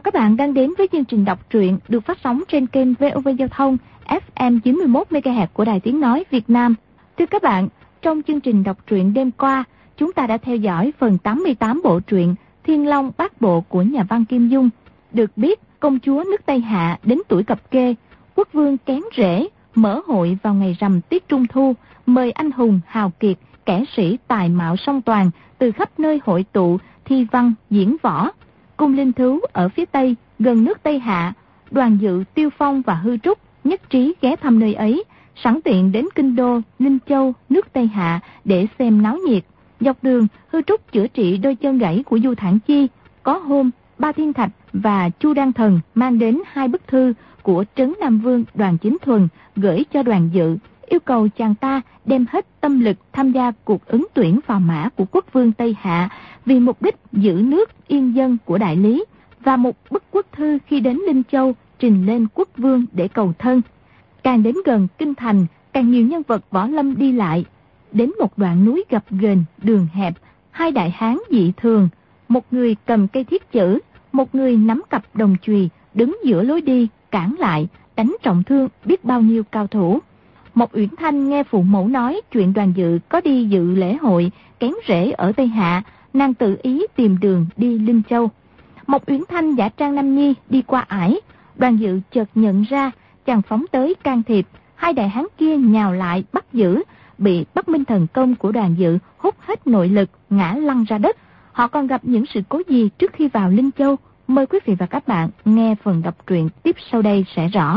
các bạn đang đến với chương trình đọc truyện được phát sóng trên kênh VOV Giao thông FM 91 MHz của Đài Tiếng nói Việt Nam. Thưa các bạn, trong chương trình đọc truyện đêm qua, chúng ta đã theo dõi phần 88 bộ truyện Thiên Long Bát Bộ của nhà văn Kim Dung. Được biết, công chúa nước Tây Hạ đến tuổi cập kê, quốc vương kén rễ mở hội vào ngày rằm tiết Trung Thu, mời anh hùng hào kiệt, kẻ sĩ tài mạo song toàn từ khắp nơi hội tụ thi văn diễn võ. Cung Linh Thứu ở phía Tây, gần nước Tây Hạ, Đoàn Dự, Tiêu Phong và Hư Trúc nhất trí ghé thăm nơi ấy, sẵn tiện đến Kinh Đô, Ninh Châu, nước Tây Hạ để xem náo nhiệt. Dọc đường, Hư Trúc chữa trị đôi chân gãy của Du Thản Chi. Có hôm, Ba Thiên Thạch và Chu Đan Thần mang đến 2 bức thư của Trấn Nam Vương Đoàn Chính Thuần gửi cho Đoàn Dự, yêu cầu chàng ta đem hết tâm lực tham gia cuộc ứng tuyển phò mã của quốc vương Tây Hạ vì mục đích giữ nước yên dân của đại lý, và một bức quốc thư khi đến Linh Châu trình lên quốc vương để cầu thân. Càng đến gần kinh thành, càng nhiều nhân vật võ lâm đi lại. Đến một đoạn núi gập ghềnh, đường hẹp, 2 đại hán dị thường, một người cầm cây thiết chữ, một người nắm cặp đồng chùy, đứng giữa lối đi cản lại, đánh trọng thương biết bao nhiêu cao thủ. Một Uyển Thanh nghe phụ mẫu nói chuyện Đoàn Dự có đi dự lễ hội kén rễ ở Tây Hạ, nàng tự ý tìm đường đi Linh Châu. Một Uyển Thanh giả trang nam nhi đi qua ải, Đoàn Dự chợt nhận ra, chàng phóng tới can thiệp, 2 đại hán kia nhào lại bắt giữ, bị Bắc Minh Thần Công của Đoàn Dự hút hết nội lực, ngã lăn ra đất. Họ còn gặp những sự cố gì trước khi vào Linh Châu? Mời quý vị và các bạn nghe phần đọc truyện tiếp sau đây sẽ rõ.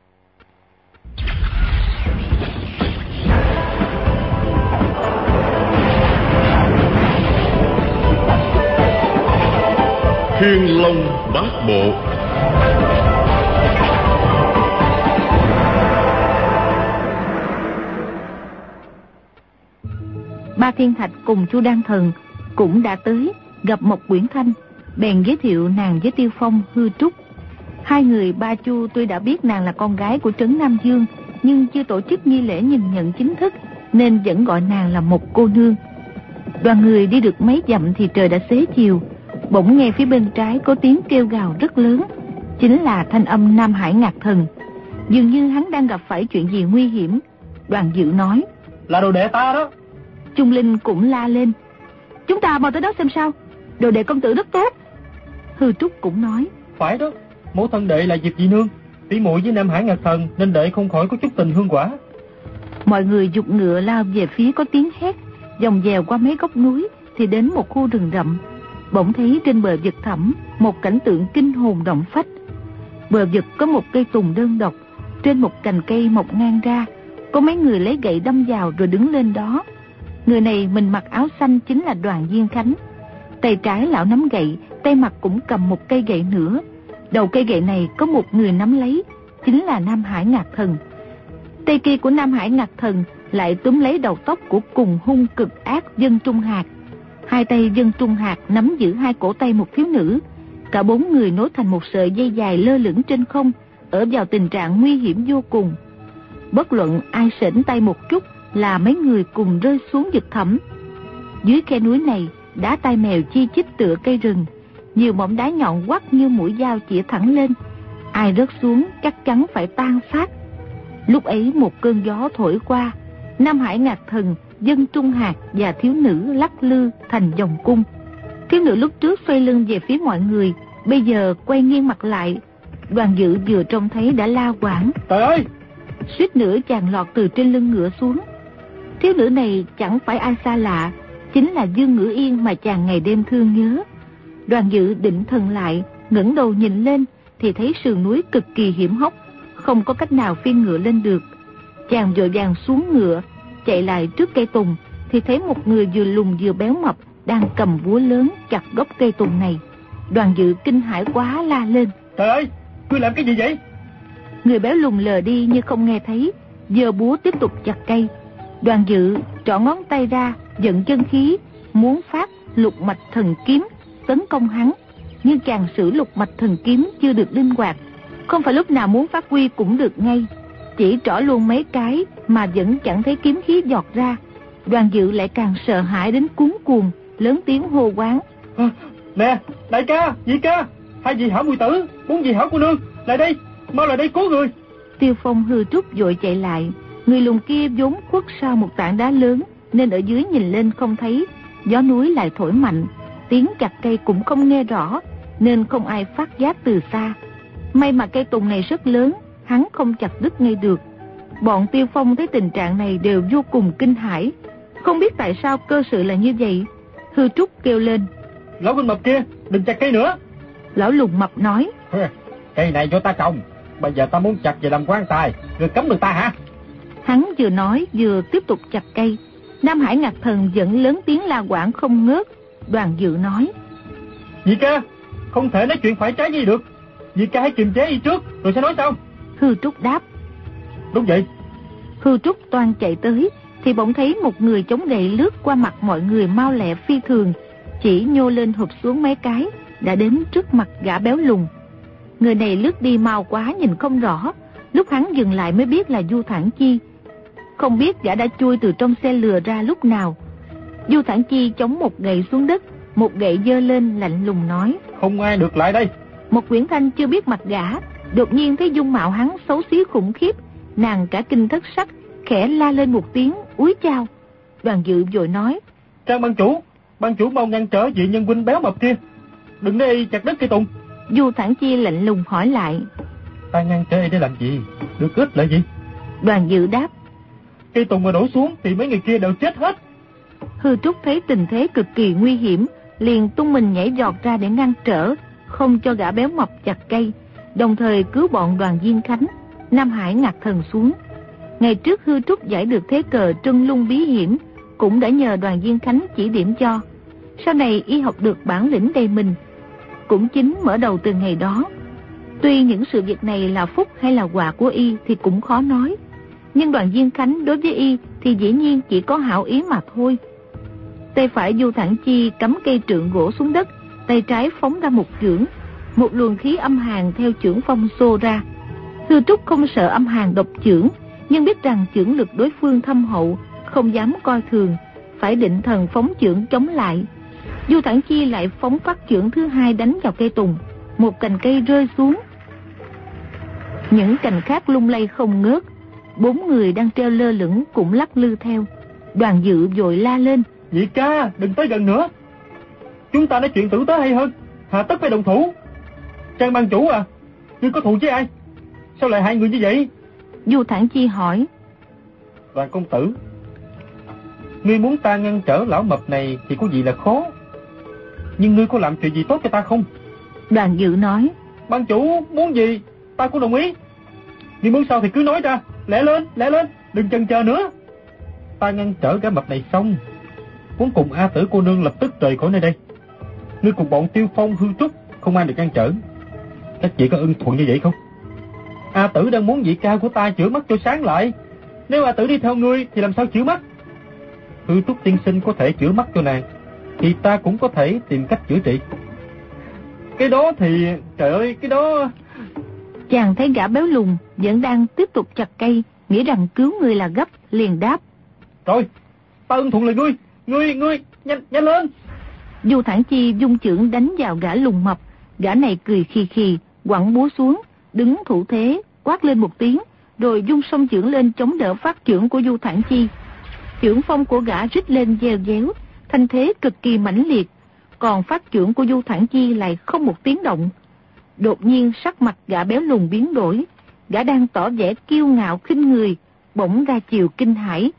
Thiên Long Bát Bộ. Ba Thiên Thạch cùng Chu Đan Thần cũng đã tới gặp Mộc Uyển Thanh, bèn giới thiệu nàng với Tiêu Phong, Hư Trúc. 2 người Ba Chu tuy đã biết nàng là con gái của Trấn Nam Dương, nhưng chưa tổ chức nghi lễ nhìn nhận chính thức, nên vẫn gọi nàng là một cô nương. Đoàn người đi được mấy dặm thì trời đã xế chiều. Bỗng nghe phía bên trái có tiếng kêu gào rất lớn, chính là thanh âm Nam Hải Ngạc Thần. Dường như hắn đang gặp phải chuyện gì nguy hiểm. Đoàn Dự nói: là đồ đệ ta đó. Trung Linh cũng la lên: chúng ta mau tới đó xem sao, đồ đệ công tử rất tốt. Hư Trúc cũng nói: phải đó, mẫu thân đệ là Diệp Dị Nương, tỷ muội với Nam Hải Ngạc Thần, nên đệ không khỏi có chút tình hương quả. Mọi người giục ngựa lao về phía có tiếng hét, vòng dèo qua mấy góc núi thì đến một khu rừng rậm. Bỗng thấy trên bờ vực thẳm một cảnh tượng kinh hồn động phách. Bờ vực có một cây tùng đơn độc, trên một cành cây mọc ngang ra, có mấy người lấy gậy đâm vào rồi đứng lên đó. Người này mình mặc áo xanh chính là Đoàn Diên Khánh. Tay trái lão nắm gậy, tay mặt cũng cầm một cây gậy nữa. Đầu cây gậy này có một người nắm lấy, chính là Nam Hải Ngạc Thần. Tay kia của Nam Hải Ngạc Thần lại túm lấy đầu tóc của cùng hung cực ác Dân Trung Hạc. 2 tay Dân Trung Hạc nắm giữ 2 cổ tay một thiếu nữ. Cả 4 người nối thành một sợi dây dài lơ lửng trên không, ở vào tình trạng nguy hiểm vô cùng. Bất luận ai sểnh tay một chút là mấy người cùng rơi xuống vực thẳm. Dưới khe núi này, đá tai mèo chi chít tựa cây rừng, nhiều mỏm đá nhọn quắt như mũi dao chĩa thẳng lên. Ai rớt xuống chắc chắn phải tan xác. Lúc ấy một cơn gió thổi qua, Nam Hải Ngạc Thần, Dân Trung Hạc và thiếu nữ lắc lư thành vòng cung. Thiếu nữ lúc trước xoay lưng về phía mọi người, bây giờ quay nghiêng mặt lại. Đoàn Dự vừa trông thấy đã la quảng: trời ơi! Suýt nữa chàng lọt từ trên lưng ngựa xuống. Thiếu nữ này chẳng phải ai xa lạ, chính là Dương Ngữ Yên mà chàng ngày đêm thương nhớ. Đoàn Dự định thần lại, ngẩng đầu nhìn lên thì thấy sườn núi cực kỳ hiểm hóc, không có cách nào phi ngựa lên được. Chàng vội vàng xuống ngựa, chạy lại trước cây tùng thì thấy một người vừa lùn vừa béo mập đang cầm búa lớn chặt gốc cây tùng này. Đoàn Dự kinh hãi quá la lên: trời ơi, ngươi làm cái gì vậy? Người béo lùn lờ đi như không nghe thấy, giơ búa tiếp tục chặt cây. Đoàn Dự trỏ ngón tay ra, vận chân khí, muốn phát Lục Mạch Thần Kiếm tấn công hắn, nhưng chàng sử Lục Mạch Thần Kiếm chưa được linh hoạt, không phải lúc nào muốn phát huy cũng được ngay. Chỉ trỏ luôn mấy cái mà vẫn chẳng thấy kiếm khí giọt ra. Đoàn Dự lại càng sợ hãi đến cuống cuồng, lớn tiếng hô quán: nè, đại ca, nhị ca, hai vị hảo muội tử, bốn vị hảo cô nương, lại đây, mau lại đây cứu người. Tiêu Phong hư trúc vội chạy lại. Người lùn kia vốn khuất sau một tảng đá lớn, nên ở dưới nhìn lên không thấy. Gió núi lại thổi mạnh, tiếng chặt cây cũng không nghe rõ, nên không ai phát giác từ xa. May mà cây tùng này rất lớn, hắn không chặt đứt ngay được. Bọn Tiêu Phong thấy tình trạng này đều vô cùng kinh hãi, không biết tại sao cơ sự là như vậy. Hư trúc kêu lên: Lão huynh mập kia, đừng chặt cây nữa. Lão lùn mập nói: Cây này do ta trồng, bây giờ ta muốn chặt về làm quan tài, người cấm được ta hả? Hắn vừa nói vừa tiếp tục chặt cây. Nam Hải Ngạc Thần vẫn lớn tiếng la quảng không ngớt. Đoàn Dự nói: Dì ca, không thể nói chuyện phải trái gì được. Dì ca hãy kiềm chế y trước, rồi sẽ nói sao? Hư trúc đáp: Đúng vậy. Hư trúc toan chạy tới, thì bỗng thấy một người chống gậy lướt qua mặt mọi người mau lẹ phi thường, chỉ nhô lên hụp xuống mấy cái, đã đến trước mặt gã béo lùn. Người này lướt đi mau quá nhìn không rõ, lúc hắn dừng lại mới biết là Du Thản Chi. Không biết gã đã chui từ trong xe lừa ra lúc nào. Du Thản Chi chống một gậy xuống đất, một gậy giơ lên lạnh lùng nói: Không ai được lại đây. Một Quyển Thanh chưa biết mặt gã, đột nhiên thấy dung mạo hắn xấu xí khủng khiếp, nàng cả kinh thất sắc, khẽ la lên một tiếng úi chao. Đoàn Dự vội nói: Trang ban chủ mau ngăn trở vị nhân huynh béo mập kia, đừng để y chặt đứt cây tùng. Du Thản Chi lạnh lùng hỏi lại: Ta ngăn trở y để làm gì, được ích là gì? Đoàn Dự đáp: Cây tùng mà đổ xuống thì mấy người kia đều chết hết. Hư Trúc thấy tình thế cực kỳ nguy hiểm, liền tung mình nhảy giọt ra để ngăn trở, không cho gã béo mập chặt cây, đồng thời cứu bọn Đoàn Diên Khánh, Nam Hải Ngạc Thần xuống. Ngày trước Hư Trúc giải được thế cờ Trân Lung bí hiểm, cũng đã nhờ Đoàn Diên Khánh chỉ điểm cho. Sau này y học được bản lĩnh đầy mình. Cũng chính mở đầu từ ngày đó. Tuy những sự việc này là phúc hay là họa của y thì cũng khó nói, nhưng Đoàn Diên Khánh đối với y thì dĩ nhiên chỉ có hảo ý mà thôi. Tay phải Du Thản Chi cắm cây trượng gỗ xuống đất, tay trái phóng ra một chưởng, một luồng khí âm hàn theo chưởng phong xô ra. Hư Trúc không sợ âm hàn độc chưởng, nhưng biết rằng chưởng lực đối phương thâm hậu, không dám coi thường, phải định thần phóng chưởng chống lại. Du Thản Chi lại phóng phát chưởng thứ hai đánh vào cây tùng, một cành cây rơi xuống, những cành khác lung lay không ngớt. 4 người đang treo lơ lửng cũng lắc lư theo. Đoàn Dự vội la lên: Nhị ca, đừng tới gần nữa, chúng ta nói chuyện tử tế hay hơn, hà tất phải động thủ. Trang ban chủ à, ngươi có thù với ai, sao lại hại người như vậy? Du Thản Chi hỏi: Đoàn công tử, ngươi muốn ta ngăn trở lão mập này thì có gì là khó, nhưng ngươi có làm chuyện gì tốt cho ta không? Đoàn Dự nói: Ban chủ muốn gì ta cũng đồng ý, nhưng muốn sao thì cứ nói ra, lẹ lên, đừng chần chờ nữa. Ta ngăn trở gã mập này xong, muốn cùng A Tử cô nương lập tức rời khỏi nơi đây. Ngươi cùng bọn Tiêu Phong, Hư Trúc không ai được ngăn trở. Các chị có ưng thuận như vậy không? A Tử đang muốn vị ca của ta chữa mắt cho sáng lại, nếu A Tử đi theo ngươi thì làm sao chữa mắt? Hư Trúc tiên sinh có thể chữa mắt cho nàng, thì ta cũng có thể tìm cách chữa trị. Cái đó thì, trời ơi, cái đó... Chàng thấy gã béo lùn vẫn đang tiếp tục chặt cây, nghĩ rằng cứu người là gấp, liền đáp: Rồi, ta ưng thuận lời ngươi, nhanh lên. Du Thản Chi dung chưởng đánh vào gã lùn mập. Gã này cười khì khì, quẳng búa xuống, đứng thủ thế, quát lên một tiếng, rồi dung song chưởng lên chống đỡ phát chưởng của Du Thản Chi. Chưởng phong của gã rít lên gieo déo, thanh thế cực kỳ mãnh liệt, còn phát chưởng của Du Thản Chi lại không một tiếng động. Đột nhiên sắc mặt gã béo lùn biến đổi, gã đang tỏ vẻ kiêu ngạo khinh người, bỗng ra chiều kinh hãi,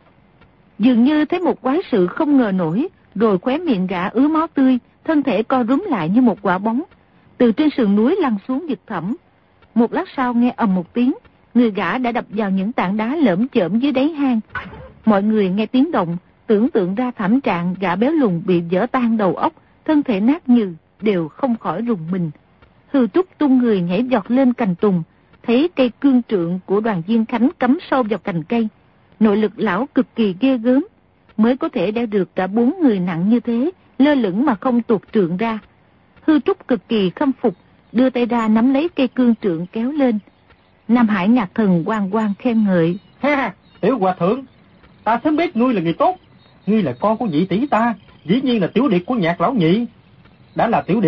dường như thấy một quái sự không ngờ nổi, rồi khóe miệng gã ứa máu tươi, thân thể co rúm lại như một quả bóng, từ trên sườn núi lăn xuống vực thẳm. Một lát sau nghe ầm một tiếng, người gã đã đập vào những tảng đá lởm chởm dưới đáy hang. Mọi người nghe tiếng động, tưởng tượng ra thảm trạng gã béo lùn bị vỡ tan đầu óc, thân thể nát nhừ, đều không khỏi rùng mình. Hư Trúc tung người nhảy giọt lên cành tùng, thấy cây cương trượng của Đoàn Diên Khánh cắm sâu vào cành cây. Nội lực lão cực kỳ ghê gớm, mới có thể đeo được cả 4 người nặng như thế, lơ lửng mà không tuột trượng ra. Hư Trúc cực kỳ khâm phục, đưa tay ra nắm lấy cây cương trượng kéo lên. Nam Hải Ngạc Thần oang oang khen ngợi: Ha, tiểu hòa thượng, ta sớm biết ngươi là người tốt, ngươi là con của vị tỷ ta, dĩ nhiên là tiểu điệt của Nhạc lão nhị. Đã là tiểu điệt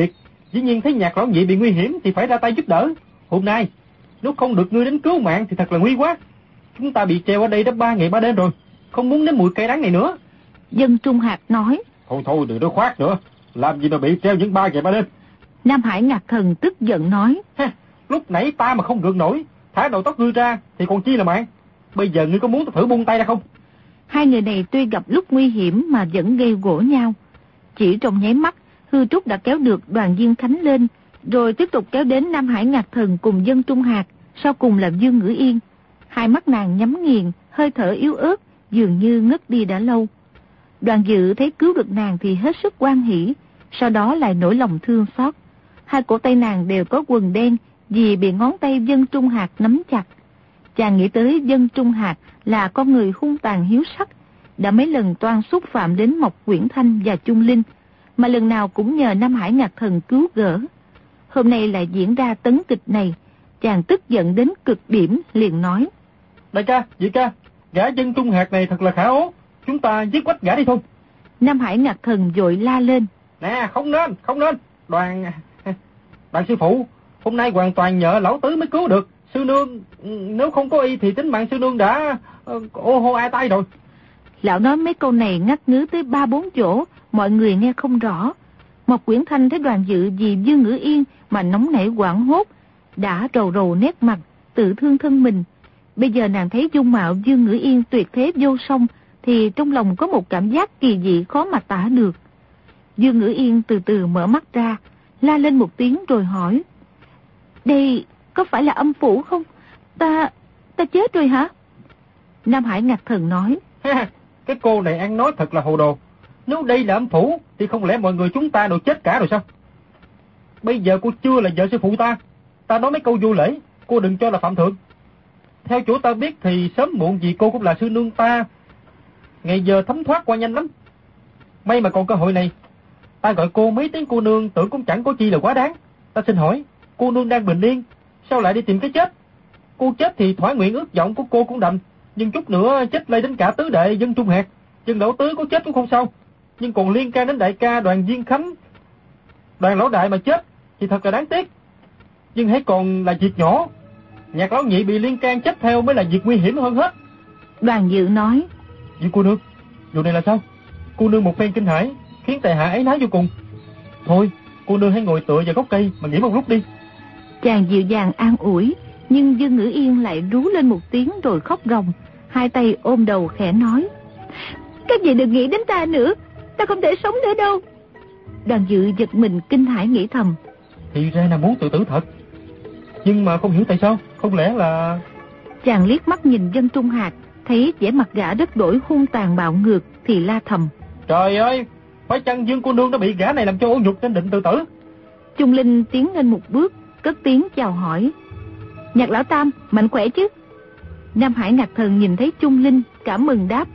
Dĩ nhiên thấy Nhạc lão nhị bị nguy hiểm thì phải ra tay giúp đỡ. Hôm nay nếu không được ngươi đến cứu mạng thì thật là nguy quá. Chúng ta bị treo ở đây đã 3 ngày 3 đêm rồi, không muốn nếm mùi cay đắng này nữa. Dân Trung Hạc nói. Thôi đừng nói khoác nữa, làm gì mà bị treo những 3 ngày 3 đêm. Nam Hải Ngạc Thần tức giận nói. Lúc nãy ta mà không gượng nổi, thả đầu tóc ngươi ra thì còn chi là mạng. Bây giờ ngươi có muốn ta thử buông tay ra không? Hai người này tuy gặp lúc nguy hiểm mà vẫn gây gổ nhau. Chỉ trong nháy mắt, Hư Trúc đã kéo được Đoàn Diên Khánh lên, rồi tiếp tục kéo đến Nam Hải Ngạc Thần cùng Dân Trung Hạc, sau cùng là Dương Ngữ Yên. Hai mắt nàng nhắm nghiền, hơi thở yếu ớt, dường như ngất đi đã lâu. Đoàn Dự thấy cứu được nàng thì hết sức hoan hỉ, sau đó lại nỗi lòng thương xót. Hai cổ tay nàng đều có quần đen vì bị ngón tay Dân Trung Hạc nắm chặt. Chàng nghĩ tới Dân Trung Hạc là con người hung tàn hiếu sắc, đã mấy lần toan xúc phạm đến Mộc Quyển Thanh và Chung Linh, mà lần nào cũng nhờ Nam Hải Ngạc Thần cứu gỡ. Hôm nay lại diễn ra tấn kịch này, chàng tức giận đến cực điểm, liền nói. Đại ca, vị ca, gã Dân Trung Hạc này thật là khả ố, chúng ta giết quách gã đi thôi. Nam Hải Ngạc Thần vội la lên. Nè, không nên, đoàn sư phụ, hôm nay hoàn toàn nhờ lão tứ mới cứu được. Sư nương, nếu không có y thì tính mạng sư nương đã ô hô ai tay rồi. Lão nói mấy câu này ngắt ngứ tới 3-4 chỗ, mọi người nghe không rõ. Mộc Quyển Thanh thấy Đoàn Dự vì Dương Ngữ Yên mà nóng nảy hoảng hốt, đã rầu rầu nét mặt, tự thương thân mình. Bây giờ nàng thấy dung mạo Dương Ngữ Yên tuyệt thế vô song, thì trong lòng có một cảm giác kỳ dị khó mà tả được. Dương Ngữ Yên từ từ mở mắt ra, la lên một tiếng rồi hỏi. Đây có phải là âm phủ không? Ta chết rồi hả? Nam Hải Ngạc Thần nói. Cái cô này ăn nói thật là hồ đồ. Nếu đây là âm phủ thì không lẽ mọi người chúng ta đều chết cả rồi sao? Bây giờ cô chưa là vợ sư phụ ta. Ta nói mấy câu vô lễ, cô đừng cho là phạm thượng. Theo chỗ ta biết thì sớm muộn gì cô cũng là sư nương ta. Ngày giờ thấm thoát qua nhanh lắm. May mà còn cơ hội này. Ta gọi cô mấy tiếng cô nương tưởng cũng chẳng có chi là quá đáng. Ta xin hỏi, cô nương đang bình yên, sao lại đi tìm cái chết? Cô chết thì thỏa nguyện ước vọng của cô cũng đành, nhưng chút nữa chết lây đến cả tứ đệ Dân Trung Hạc. Dân lão tứ có chết cũng không sao, nhưng còn liên can đến đại ca Đoàn Diên Khánh, Đoàn lão đại mà chết thì thật là đáng tiếc. Nhưng hãy còn là việc nhỏ, Nhạc lão nhị bị liên can chết theo mới là việc nguy hiểm hơn hết. Đoàn Dự nói. Vậy cô nương, vụ này là sao? Cô nương một phen kinh hãi khiến tại hạ ấy nái vô cùng. Thôi, cô nương hãy ngồi tựa vào gốc cây mà nghỉ một lúc đi. Chàng dịu dàng an ủi, nhưng Dương Ngữ Yên lại rú lên một tiếng rồi khóc ròng, hai tay ôm đầu khẽ nói. Các vị đừng nghĩ đến ta nữa, ta không thể sống nữa đâu. Đoàn Dự giật mình kinh hãi nghĩ thầm. Thì ra là muốn tự tử thật, nhưng mà không hiểu tại sao, không lẽ là... Chàng liếc mắt nhìn Dân Trung Hạc, thấy vẻ mặt gã đất đổi hung tàn bạo ngược thì la thầm. Trời ơi, phải chăng Dương cô nương đã bị gã này làm cho ô nhục nên định tự tử? Chung Linh tiến lên một bước, cất tiếng chào hỏi. Nhạc lão tam, mạnh khỏe chứ? Nam Hải Ngạc Thần nhìn thấy Chung Linh, cảm mừng đáp.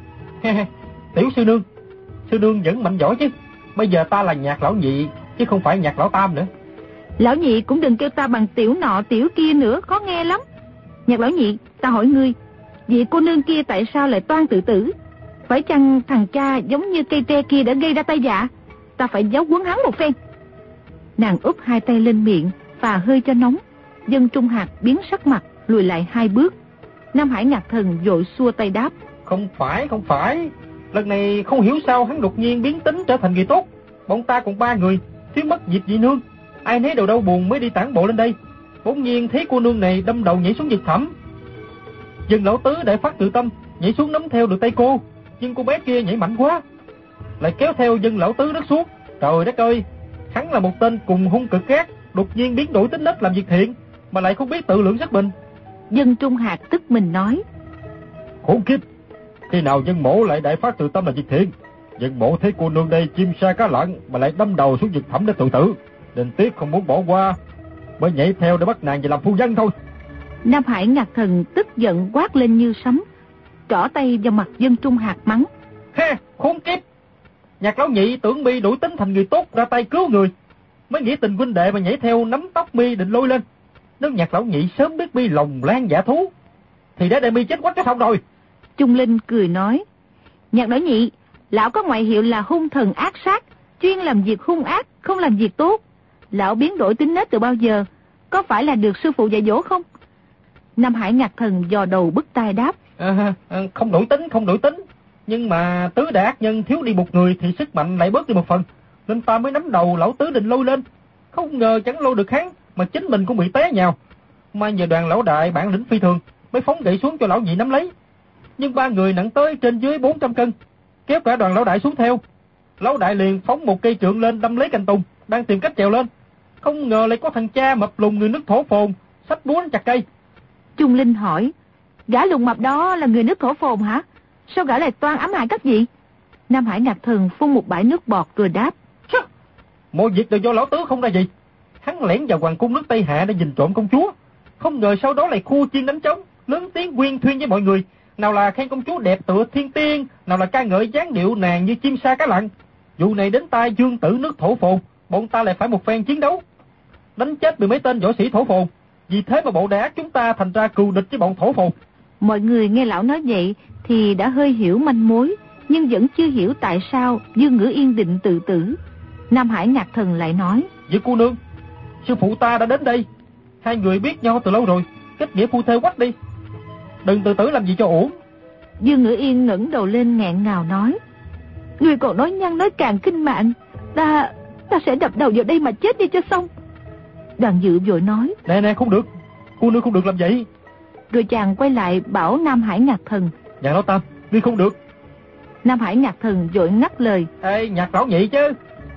Tiểu sư nương vẫn mạnh giỏi chứ. Bây giờ ta là Nhạc lão nhị, chứ không phải Nhạc lão tam nữa. Lão nhị cũng đừng kêu ta bằng tiểu nọ tiểu kia nữa, khó nghe lắm. Nhạc lão nhị, ta hỏi ngươi, vị cô nương kia tại sao lại toan tự tử? Phải chăng thằng cha giống như cây tre kia đã gây ra tai vạ? Ta phải giáo huấn hắn một phen. Nàng úp hai tay lên miệng, phà hơi cho nóng. Dân Trung Hạc biến sắc mặt, lùi lại 2 bước. Nam Hải Ngạc Thần vội xua tay đáp. Không phải. Lần này không hiểu sao hắn đột nhiên biến tính trở thành người tốt. Bọn ta còn 3 người, thiếu mất Diệp dị nương. Ai nấy đều đau buồn mới đi tản bộ lên đây. Bỗng nhiên thấy cô nương này đâm đầu nhảy xuống vực thẳm. Dân lão tứ đại phát tự tâm, nhảy xuống nắm theo được tay cô. Nhưng cô bé kia nhảy mạnh quá, lại kéo theo Dân lão tứ đất xuống. Trời đất ơi, hắn là một tên cùng hung cực ác, đột nhiên biến đổi tính nết làm việc thiện, mà lại không biết tự lượng sức mình. Dân Trung Hạc tức mình nói. Khốn kiếp, khi nào Dân mổ lại đại phát tự tâm là việc thiện? Dân mổ thấy cô nương đây chim sa cá lặn mà lại đâm đầu xuống vực thẳm để tự tử, nên tiếc không muốn bỏ qua, mới nhảy theo để bắt nàng về làm phu nhân thôi. Nam Hải Ngạc Thần tức giận quát lên như sấm, trỏ tay vào mặt Dân Trung Hạc mắng. Khốn kiếp, Nhạc lão nhị tưởng mi đổi tính thành người tốt ra tay cứu người, mới nghĩ tình huynh đệ mà nhảy theo nắm tóc mi định lôi lên. Nếu Nhạc lão nhị sớm biết mi lòng lan dạ thú thì đã để mi chết quách cái xong rồi. Chung Linh cười nói. Nhạc lão nhị, lão có ngoại hiệu là hung thần ác sát, chuyên làm việc hung ác, không làm việc tốt. lão biến đổi tính nết từ bao giờ? Có phải là được sư phụ dạy dỗ không? Nam Hải Ngạc Thần dò đầu bứt tai đáp. Không đổi tính. Nhưng mà Tứ đại ác nhân thiếu đi một người thì sức mạnh lại bớt đi một phần. Nên ta mới nắm đầu lão Tứ định lôi lên. Không ngờ chẳng lôi được hắn, mà chính mình cũng bị té nhào. Mà nhờ đoàn lão đại bản lĩnh phi thường, mới phóng gậy xuống cho lão nhị nắm lấy. Nhưng ba người nặng tới trên dưới 400 cân, kéo cả đoàn lão đại xuống theo. Lão đại liền phóng một cây trượng lên đâm lấy cành tùng, đang tìm cách trèo lên. Không ngờ lại có thằng cha mập lùn người nước Thổ Phồn xách búa chặt cây. Trung Linh hỏi, gã lùn mập đó là người nước Thổ Phồn hả? Sao gã lại toan ám hại các vị? Nam Hải Ngạc Thần phun một bãi nước bọt rồi đáp. Mọi việc đều do lão Tứ không ra gì. Hắn lẻn vào hoàng cung nước Tây Hạ để nhìn trộm công chúa. Không ngờ sau đó lại khua chiên đánh trống, lớn tiếng quyên thuyên với mọi người. Nào là khen công chúa đẹp tựa thiên tiên, nào là ca ngợi dáng điệu nàng như chim sa cá lặn. Vụ này đến tai Dương Tử nước Thổ Phồn, bọn ta lại phải một phen chiến đấu, đánh chết 10 mấy tên võ sĩ Thổ Phồn. Vì thế mà bộ đại ác chúng ta thành ra cừu địch với bọn Thổ Phồn. Mọi người nghe lão nói vậy thì đã hơi hiểu manh mối, nhưng vẫn chưa hiểu tại sao Dương Ngữ Yên định tự tử. Nam Hải Ngạc Thần lại nói, Với cô nương, sư phụ ta đã đến đây. Hai người biết nhau từ lâu rồi, kết nghĩa phu thê quách đi, đừng tự tử làm gì cho uổng. Dương Ngữ Yên ngẩng đầu lên nghẹn ngào nói, người còn nói nhăng nói càng kinh mạng. Ta sẽ đập đầu vào đây mà chết đi cho xong. Đoàn Dự vội nói, Nè không được, cô nương không được làm vậy. Rồi chàng quay lại bảo Nam Hải Ngạc Thần, Nhạc lão Tam, ngươi không được. Nam Hải Ngạc Thần vội ngắt lời, Ê, Nhạc lão nhị chứ.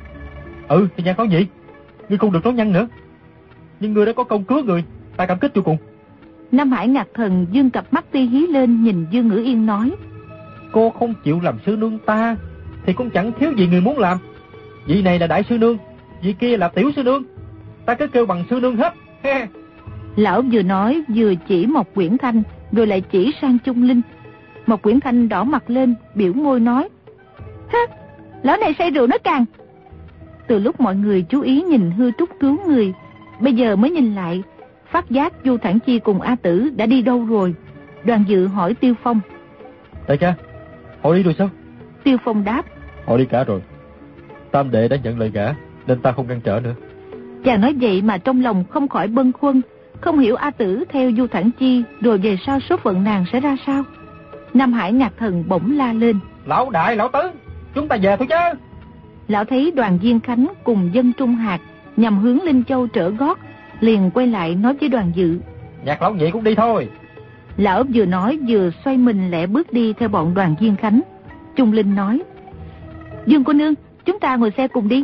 Thì Nhạc lão nhị, ngươi không được nói nhăng nữa. Nhưng ngươi đã có công cứu người, ta cảm kích vô cùng. Nam Hải Ngạc Thần dương cặp mắt ti hí lên nhìn Dương Ngữ Yên nói, cô không chịu làm sư nương ta thì cũng chẳng thiếu gì người muốn làm. Vị này là đại sư nương, vị kia là tiểu sư nương, ta cứ kêu bằng sư nương hết. Lão vừa nói vừa chỉ Mộc Quyển Thanh, rồi lại chỉ sang Trung Linh. Mộc Quyển Thanh đỏ mặt lên, biểu môi nói, lão này say rượu nói càng. Từ lúc mọi người chú ý nhìn Hư Trúc cứu người, bây giờ mới nhìn lại, phát giác Du Thản Chi cùng A Tử đã đi đâu rồi. Đoàn Dự hỏi Tiêu Phong, Đại ca, họ đi rồi sao? Tiêu Phong đáp, Họ đi cả rồi. Tam đệ đã nhận lời gả, nên ta không ngăn trở nữa. Chàng nói vậy mà trong lòng không khỏi bâng khuâng, không hiểu A Tử theo Du Thản Chi rồi về sau số phận nàng sẽ ra sao. Nam Hải Ngạc Thần bỗng la lên, Lão đại, lão tứ, chúng ta về thôi chứ. Lão thấy Đoàn Diên Khánh cùng Dân Trung Hạc nhằm hướng Linh Châu trở gót, liền quay lại nói với Đoàn Dự, Nhạc lão nhị cũng đi thôi. Lão vừa nói vừa xoay mình lẻ bước đi theo bọn Đoàn Diên Khánh. Trung Linh nói, Dương cô nương, chúng ta ngồi xe cùng đi.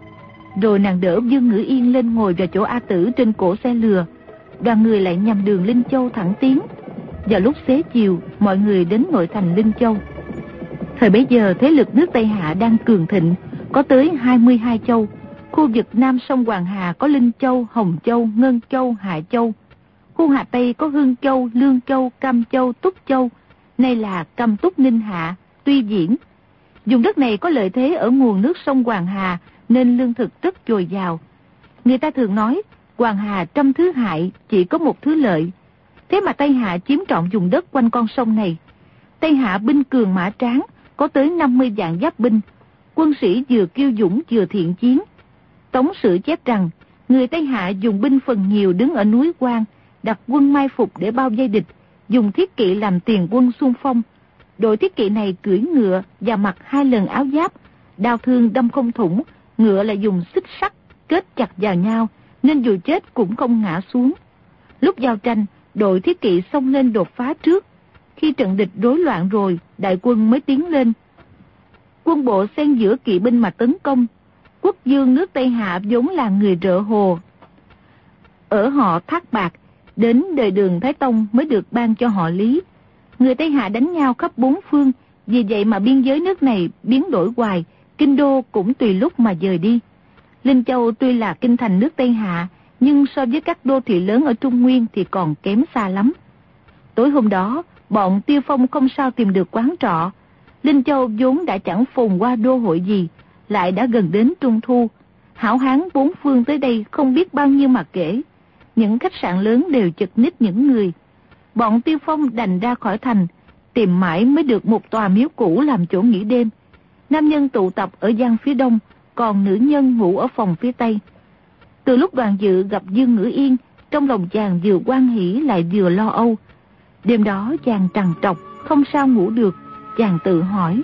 Rồi nàng đỡ Dương Ngữ Yên lên ngồi vào chỗ A Tử trên cổ xe lừa. Đoàn người lại nhằm đường Linh Châu thẳng tiến. Vào lúc xế chiều, mọi người đến nội thành Linh Châu. Thời bấy giờ thế lực nước Tây Hạ đang cường thịnh, có tới 22 châu. Khu vực Nam sông Hoàng Hà có Linh Châu, Hồng Châu, Ngân Châu, Hạ Châu. Khu Hà Tây có Hương Châu, Lương Châu, Cam Châu, Túc Châu, nay là Cam Túc Ninh Hạ, Tuy Diễn. Vùng đất này có lợi thế ở nguồn nước sông Hoàng Hà nên lương thực rất dồi dào. Người ta thường nói Hoàng Hà trăm thứ hại, chỉ có một thứ lợi. Thế mà Tây Hạ chiếm trọn vùng đất quanh con sông này. Tây Hạ binh cường mã tráng, có tới 50 vạn giáp binh. Quân sĩ vừa kiêu dũng vừa thiện chiến. Tống Sử chép rằng người Tây Hạ dùng binh phần nhiều đứng ở núi Quan, đặt quân mai phục để bao vây địch, dùng thiết kỵ làm tiền quân xung phong. Đội thiết kỵ này cưỡi ngựa và mặc 2 lần áo giáp, đao thương đâm không thủng, ngựa lại dùng xích sắt kết chặt vào nhau, nên dù chết cũng không ngã xuống. Lúc giao tranh, đội thiết kỵ xông lên đột phá trước. Khi trận địch rối loạn rồi, đại quân mới tiến lên. Quân bộ xen giữa kỵ binh mà tấn công. Quốc vương nước Tây Hạ vốn là người Rợ Hồ, ở họ Thác Bạc, đến đời Đường Thái Tông mới được ban cho họ Lý. Người Tây Hạ đánh nhau khắp 4 phương, vì vậy mà biên giới nước này biến đổi hoài, kinh đô cũng tùy lúc mà dời đi. Linh Châu tuy là kinh thành nước Tây Hạ, nhưng so với các đô thị lớn ở Trung Nguyên thì còn kém xa lắm. Tối hôm đó, bọn Tiêu Phong không sao tìm được quán trọ. Linh Châu vốn đã chẳng phồn qua đô hội gì, lại đã gần đến Trung Thu. Hảo hán 4 phương tới đây không biết bao nhiêu mà kể. Những khách sạn lớn đều chật ních những người. Bọn Tiêu Phong đành ra khỏi thành, tìm mãi mới được một tòa miếu cũ làm chỗ nghỉ đêm. Nam nhân tụ tập ở gian phía đông, còn nữ nhân ngủ ở phòng phía tây. Từ lúc Đoàn Dự gặp Dương Ngữ Yên, trong lòng chàng vừa hoan hỉ lại vừa lo âu. Đêm đó chàng trằn trọc, không sao ngủ được. Chàng tự hỏi: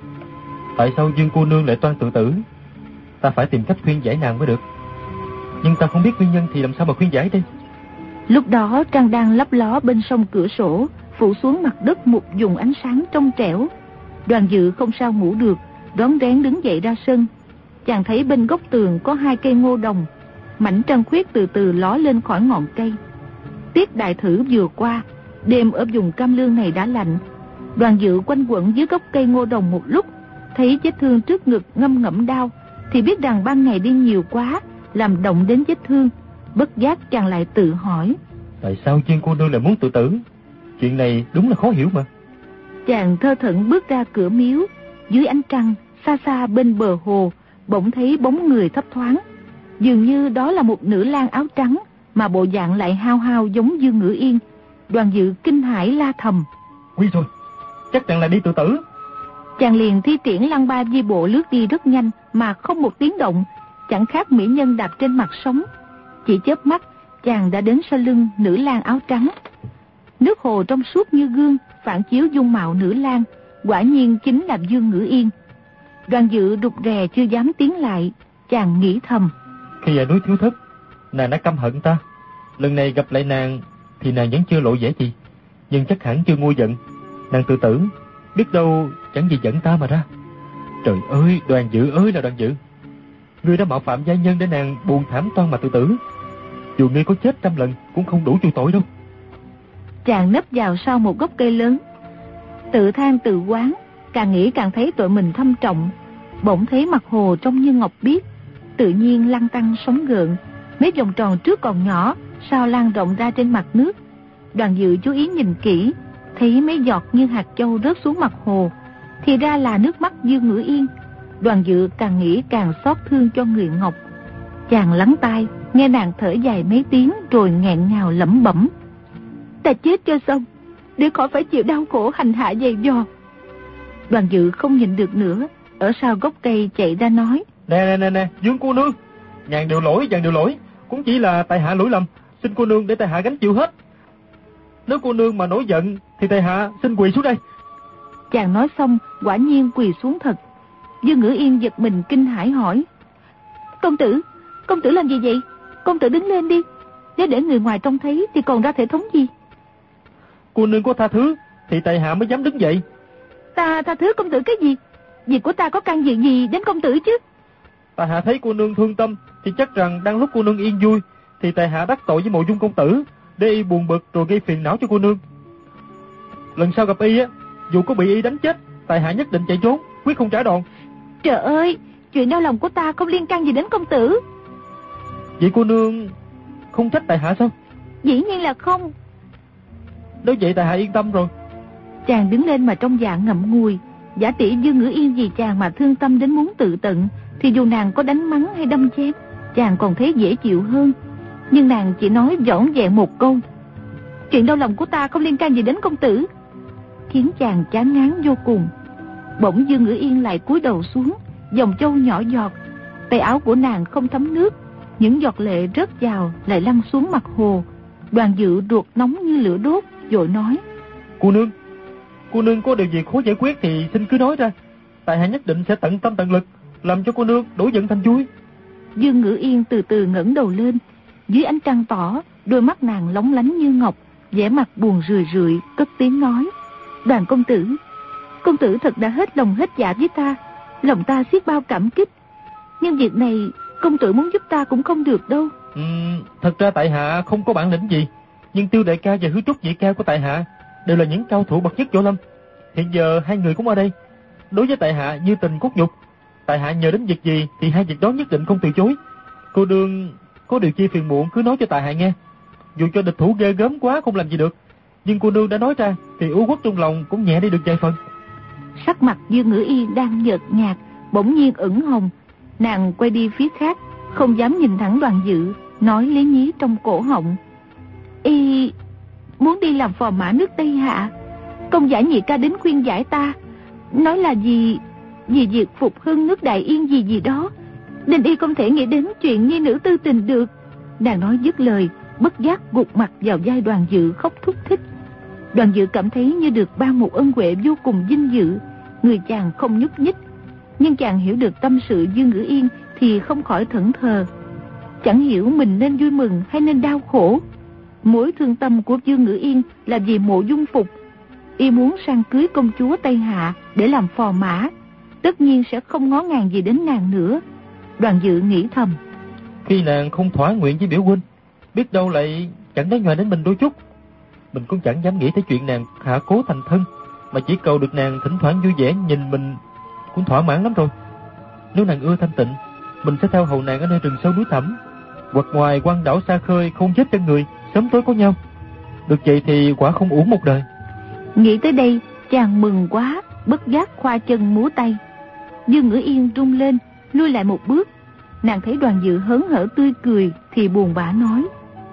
tại sao Dương cô nương lại toan tự tử? Ta phải tìm cách khuyên giải nàng mới được. Nhưng ta không biết nguyên nhân thì làm sao mà khuyên giải đây? Lúc đó trăng đang lấp ló bên sông cửa sổ, phủ xuống mặt đất một vùng ánh sáng trong trẻo. Đoàn Dự không sao ngủ được, rón rén đứng dậy ra sân. Chàng thấy bên góc tường có 2 cây ngô đồng, mảnh trăng khuyết từ từ ló lên khỏi ngọn cây. Tiết đại thử vừa qua, đêm ở vùng Cam Lương này đã lạnh. Đoàn Dự quanh quẩn dưới gốc cây ngô đồng một lúc, thấy vết thương trước ngực ngâm ngẫm đau, thì biết rằng ban ngày đi nhiều quá làm động đến vết thương. Bất giác chàng lại tự hỏi: tại sao Dương cô nương lại muốn tự tử? Chuyện này đúng là khó hiểu mà. Chàng thơ thẩn bước ra cửa miếu. Dưới ánh trăng, xa xa bên bờ hồ, bỗng thấy bóng người thấp thoáng. Dường như đó là một nữ lang áo trắng, mà bộ dạng lại hao hao giống Dương Ngữ Yên. Đoàn Dự kinh hãi la thầm: Nguy rồi, chắc chắn là đi tự tử. Chàng liền thi triển lăng ba di bộ lướt đi rất nhanh, mà không một tiếng động, chẳng khác mỹ nhân đạp trên mặt sóng. Chỉ chớp mắt, chàng đã đến sau lưng nữ lang áo trắng. Nước hồ trong suốt như gương, phản chiếu dung mạo nữ lang, quả nhiên chính là Dương Ngữ Yên. Đoàn Dự rụt rè chưa dám tiến lại. Chàng nghĩ thầm: khi ở núi Thiếu Thất, nàng đã căm hận ta. Lần này gặp lại nàng thì nàng vẫn chưa lộ vẻ gì, nhưng chắc hẳn chưa nguôi giận. Nàng tự tử, biết đâu chẳng vì giận ta mà ra. Trời ơi, Đoàn Dự ơi là Đoàn Dự, ngươi đã mạo phạm gia nhân để nàng buồn thảm toan mà tự tử. Dù ngươi có chết 100 lần cũng không đủ chuộc tội đâu. Chàng nấp vào sau một gốc cây lớn, tự than tự oán, càng nghĩ càng thấy tội mình thâm trọng. Bỗng thấy mặt hồ trông như ngọc biếc, tự nhiên lăn tăn sóng gợn, mấy vòng tròn trước còn nhỏ, sao lan rộng ra trên mặt nước. Đoàn Dự chú ý nhìn kỹ, thấy mấy giọt như hạt châu rớt xuống mặt hồ, thì ra là nước mắt Dương Ngữ Yên. Đoàn Dự càng nghĩ càng xót thương cho người ngọc. Chàng lắng tai, nghe nàng thở dài mấy tiếng rồi nghẹn ngào lẩm bẩm: ta chết cho xong, để khỏi phải chịu đau khổ hành hạ dày dò. Đoàn Dự không nhịn được nữa, ở sau gốc cây chạy ra nói: Nè, Dương cô nương, nhàn điều lỗi, cũng chỉ là tại hạ lỗi lầm, xin cô nương để tại hạ gánh chịu hết. Nếu cô nương mà nổi giận thì tại hạ xin quỳ xuống đây. Chàng nói xong quả nhiên quỳ xuống thật. Dương Ngữ Yên giật mình kinh hãi hỏi: công tử làm gì vậy? Công tử đứng lên đi, nếu để người ngoài trông thấy thì còn ra thể thống gì? Cô nương có tha thứ thì tại hạ mới dám đứng dậy. Ta tha thứ công tử cái gì? Việc của ta có can dự gì đến công tử chứ? Tại hạ thấy cô nương thương tâm thì chắc rằng đang lúc cô nương yên vui thì tại hạ đắc tội với Mộ Dung công tử, để y buồn bực rồi gây phiền não cho cô nương. Lần sau gặp y á, dù có bị y đánh chết, tại hạ nhất định chạy trốn, quyết không trả đòn. Trời ơi, chuyện đau lòng của ta không liên can gì đến công tử. Vậy cô nương không trách tại hạ sao? Dĩ nhiên là không. Nếu vậy tại hạ yên tâm rồi. Chàng đứng lên mà trong dạ ngậm ngùi. Giả tỷ Dương Ngữ Yên vì chàng mà thương tâm đến muốn tự tận, thì dù nàng có đánh mắng hay đâm chém, chàng còn thấy dễ chịu hơn. Nhưng nàng chỉ nói vỏn vẹn một câu: chuyện đau lòng của ta không liên can gì đến công tử, khiến chàng chán ngán vô cùng. Bỗng Dương Ngữ Yên lại cúi đầu xuống, dòng châu nhỏ giọt, tay áo của nàng không thấm nước, những giọt lệ rớt vào lại lăn xuống mặt hồ. Đoàn Dự ruột nóng như lửa đốt, vội nói: cô nương có điều gì khó giải quyết thì xin cứ nói ra, tại hạ nhất định sẽ tận tâm tận lực làm cho cô nương đổi giận thành vui. Dương Ngữ Yên từ từ ngẩng đầu lên, dưới ánh trăng tỏ, đôi mắt nàng lóng lánh như ngọc, vẻ mặt buồn rười rượi, cất tiếng nói: Đoàn công tử thật đã hết lòng hết dạ với ta, lòng ta xiết bao cảm kích. Nhưng việc này công tử muốn giúp ta cũng không được đâu. Thật ra tại hạ không có bản lĩnh gì, nhưng Tiêu đại ca và Hứa Trúc vị ca của tại hạ đều là những cao thủ bậc nhất võ lâm. Hiện giờ hai người cũng ở đây, đối với tại hạ như tình cốt nhục. Tại hạ nhờ đến việc gì thì hai việc đó nhất định không từ chối. Cô đương có điều chi phiền muộn cứ nói cho tại hạ nghe. Dù cho địch thủ ghê gớm quá không làm gì được, nhưng cô nương đã nói ra thì u uất trong lòng cũng nhẹ đi được vài phần. Sắc mặt Dương Ngữ Yên đang nhợt nhạt bỗng nhiên ửng hồng. Nàng quay đi phía khác, không dám nhìn thẳng Đoàn Dự, nói lý nhí trong cổ họng: y muốn đi làm phò mã nước Tây Hạ. Công giả nhị ca đến khuyên giải ta, nói là vì việc phục hưng nước Đại Yên gì đó. Đình y không thể nghĩ đến chuyện nhi nữ tư tình được. Nàng nói dứt lời, bất giác gục mặt vào vai Đoàn Dự khóc thúc thích. Đoàn Dự cảm thấy như được ban một ân huệ vô cùng vinh dự. Người chàng không nhúc nhích, nhưng chàng hiểu được tâm sự Dương Ngữ Yên thì không khỏi thẫn thờ. Chẳng hiểu mình nên vui mừng hay nên đau khổ. Mối thương tâm của Dương Ngữ Yên là vì Mộ Dung Phục. Y muốn sang cưới công chúa Tây Hạ để làm phò mã, tất nhiên sẽ không ngó ngàng gì đến nàng nữa. Đoàn Dự nghĩ thầm, khi nàng không thỏa nguyện với biểu huynh, biết đâu lại chẳng đáng nhòi đến mình đôi chút. Mình cũng chẳng dám nghĩ tới chuyện nàng hạ cố thành thân, mà chỉ cầu được nàng thỉnh thoảng vui vẻ nhìn mình cũng thỏa mãn lắm rồi. Nếu nàng ưa thanh tịnh, mình sẽ theo hầu nàng ở nơi rừng sâu núi thẳm, hoặc ngoài quăng đảo xa khơi không chết chân người, sớm tối có nhau. Được vậy thì quả không uổng một đời. Nghĩ tới đây chàng mừng quá, bất giác khoa chân múa tay. Dương Ngữ Yên rung lên, lui lại một bước. Nàng thấy Đoàn Dự hớn hở tươi cười thì buồn bã nói,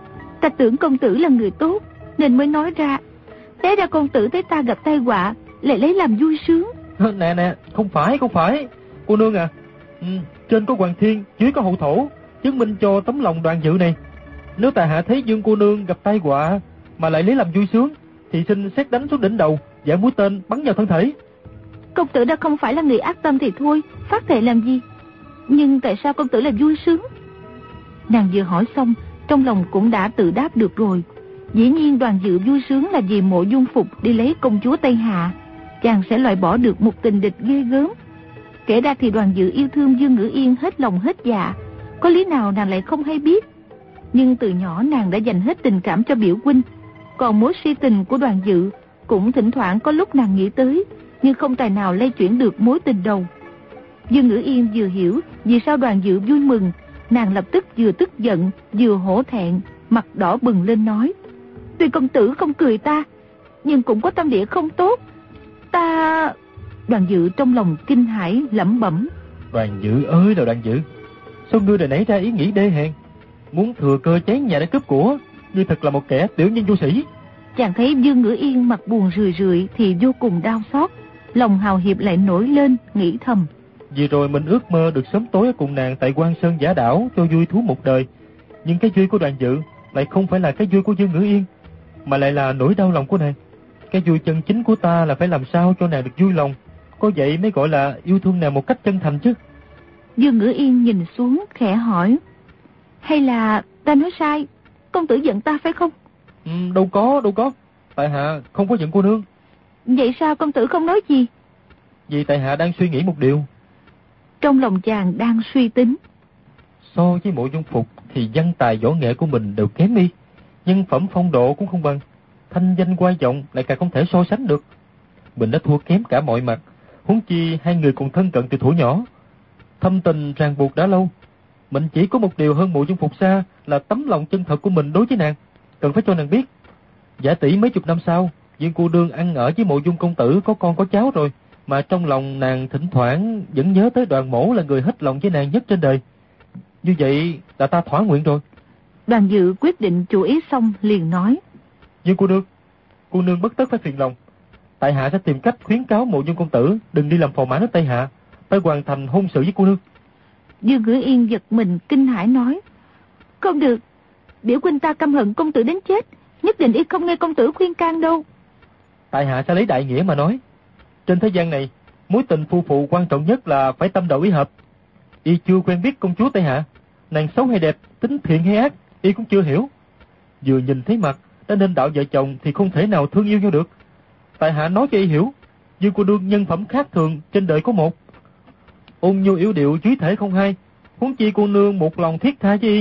ta tưởng công tử là người tốt nên mới nói ra. Té ra công tử thấy ta gặp tai họa lại lấy làm vui sướng. Nè, không phải cô nương à. Trên có Hoàng Thiên, dưới có Hậu Thổ, chứng minh cho tấm lòng Đoàn Dự này. Nếu tại hạ thấy Dương cô nương gặp tai họa mà lại lấy làm vui sướng, thì xin sét đánh xuống đỉnh đầu, giải mũi tên bắn vào thân thể. Công tử đã không phải là người ác tâm thì thôi, phát thệ làm gì. Nhưng tại sao công tử lại vui sướng? Nàng vừa hỏi xong, trong lòng cũng đã tự đáp được rồi. Dĩ nhiên Đoàn Dự vui sướng là vì Mộ Dung Phục đi lấy công chúa Tây Hạ, chàng sẽ loại bỏ được một tình địch ghê gớm. Kể ra thì Đoàn Dự yêu thương Dương Ngữ Yên hết lòng hết dạ, có lý nào nàng lại không hay biết. Nhưng từ nhỏ nàng đã dành hết tình cảm cho biểu huynh. Còn mối si tình của Đoàn Dự cũng thỉnh thoảng có lúc nàng nghĩ tới, nhưng không tài nào lay chuyển được mối tình đầu. Dương Ngữ Yên vừa hiểu vì sao Đoàn Dự vui mừng, nàng lập tức vừa tức giận vừa hổ thẹn, mặt đỏ bừng lên nói, tuy công tử không cười ta, nhưng cũng có tâm địa không tốt. Ta... Đoàn Dự trong lòng kinh hãi lẩm bẩm, Đoàn Dự ơi là Đoàn Dự, sao ngươi lại nảy ra ý nghĩ đê hèn, muốn thừa cơ cháy nhà để cướp của? Ngươi thật là một kẻ tiểu nhân vô sĩ. Chàng thấy Dương Ngữ Yên mặt buồn rười rượi thì vô cùng đau xót, lòng hào hiệp lại nổi lên, nghĩ thầm, vì rồi mình ước mơ được sớm tối cùng nàng tại Quan Sơn Giả Đảo cho vui thú một đời. Nhưng cái vui của Đoàn Dự lại không phải là cái vui của Dương Ngữ Yên, mà lại là nỗi đau lòng của nàng. Cái vui chân chính của ta là phải làm sao cho nàng được vui lòng, có vậy mới gọi là yêu thương nàng một cách chân thành chứ. Dương Ngữ Yên nhìn xuống khẽ hỏi, hay là ta nói sai, công tử giận ta phải không? Đâu có, tại hạ không có giận cô nương. Vậy sao công tử không nói gì? Vì tại hạ đang suy nghĩ một điều. Trong lòng chàng đang suy tính, so với Mộ Dung Phục thì văn tài võ nghệ của mình đều kém đi, nhân phẩm phong độ cũng không bằng, thanh danh oai vọng lại càng không thể so sánh được. Mình đã thua kém cả mọi mặt, huống chi hai người còn thân cận từ thuở nhỏ, thâm tình ràng buộc đã lâu. Mình chỉ có một điều hơn Mộ Dung Phục xa là tấm lòng chân thật của mình đối với nàng, cần phải cho nàng biết. Giả tỷ mấy chục năm sau, Dương cô đương ăn ở với Mộ Dung công tử có con có cháu rồi, mà trong lòng nàng thỉnh thoảng vẫn nhớ tới Đoàn mỗ là người hết lòng với nàng nhất trên đời. Như vậy là ta thỏa nguyện rồi. Đoàn Dự quyết định chủ ý xong liền nói, Dương cô nương bất tất phải phiền lòng, tại hạ sẽ tìm cách khuyến cáo Mộ Dung công tử đừng đi làm phò mã nước Tây Hạ, phải hoàn thành hôn sự với cô nương. Dương Ngữ Yên giật mình kinh hãi nói, không được, biểu huynh ta căm hận công tử đến chết, nhất định y không nghe công tử khuyên can đâu. Tại hạ sẽ lấy đại nghĩa mà nói, trên thế gian này mối tình phu phụ quan trọng nhất là phải tâm đầu ý hợp. Y chưa quen biết công chúa Tây Hạ, nàng xấu hay đẹp, tính thiện hay ác, y cũng chưa hiểu. Vừa nhìn thấy mặt đã nên đạo vợ chồng thì không thể nào thương yêu nhau được. Tại hạ nói cho y hiểu, Dương cô đương nhân phẩm khác thường trên đời có một, ôn nhu yếu điệu chí thể không hai, huống chi cô nương một lòng thiết tha với y.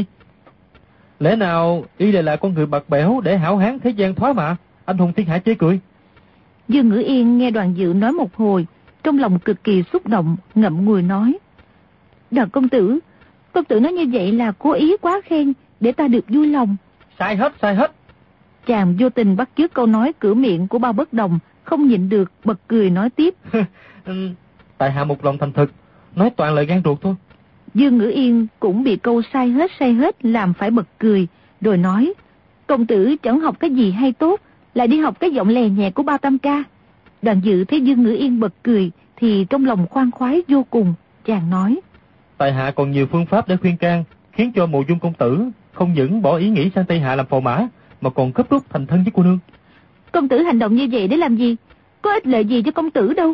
Lẽ nào y lại là con người bạc bẽo để hảo hán thế gian thoá mạ, anh hùng thiên hạ chê cười? Dương Ngữ Yên nghe Đoàn Dự nói một hồi, trong lòng cực kỳ xúc động, ngậm ngùi nói, Đoàn công tử nói như vậy là cố ý quá khen để ta được vui lòng. Sai hết. Chàng vô tình bắt chước câu nói cửa miệng của Bao Bất Đồng, không nhịn được bật cười nói tiếp, tại hạ một lòng thành thực, nói toàn lời gan ruột thôi. Dương Ngữ Yên cũng bị câu sai hết làm phải bật cười, rồi nói, công tử chẳng học cái gì hay tốt, lại đi học cái giọng lè nhẹ của Bao Tam Ca. Đoàn Dự thấy Dương Ngữ Yên bật cười thì trong lòng khoan khoái vô cùng, chàng nói, tại hạ còn nhiều phương pháp để khuyên can, khiến cho Mộ Dung công tử không những bỏ ý nghĩ sang Tây Hạ làm phò mã, mà còn gấp rút thành thân với cô nương. Công tử hành động như vậy để làm gì? Có ích lợi gì cho công tử đâu.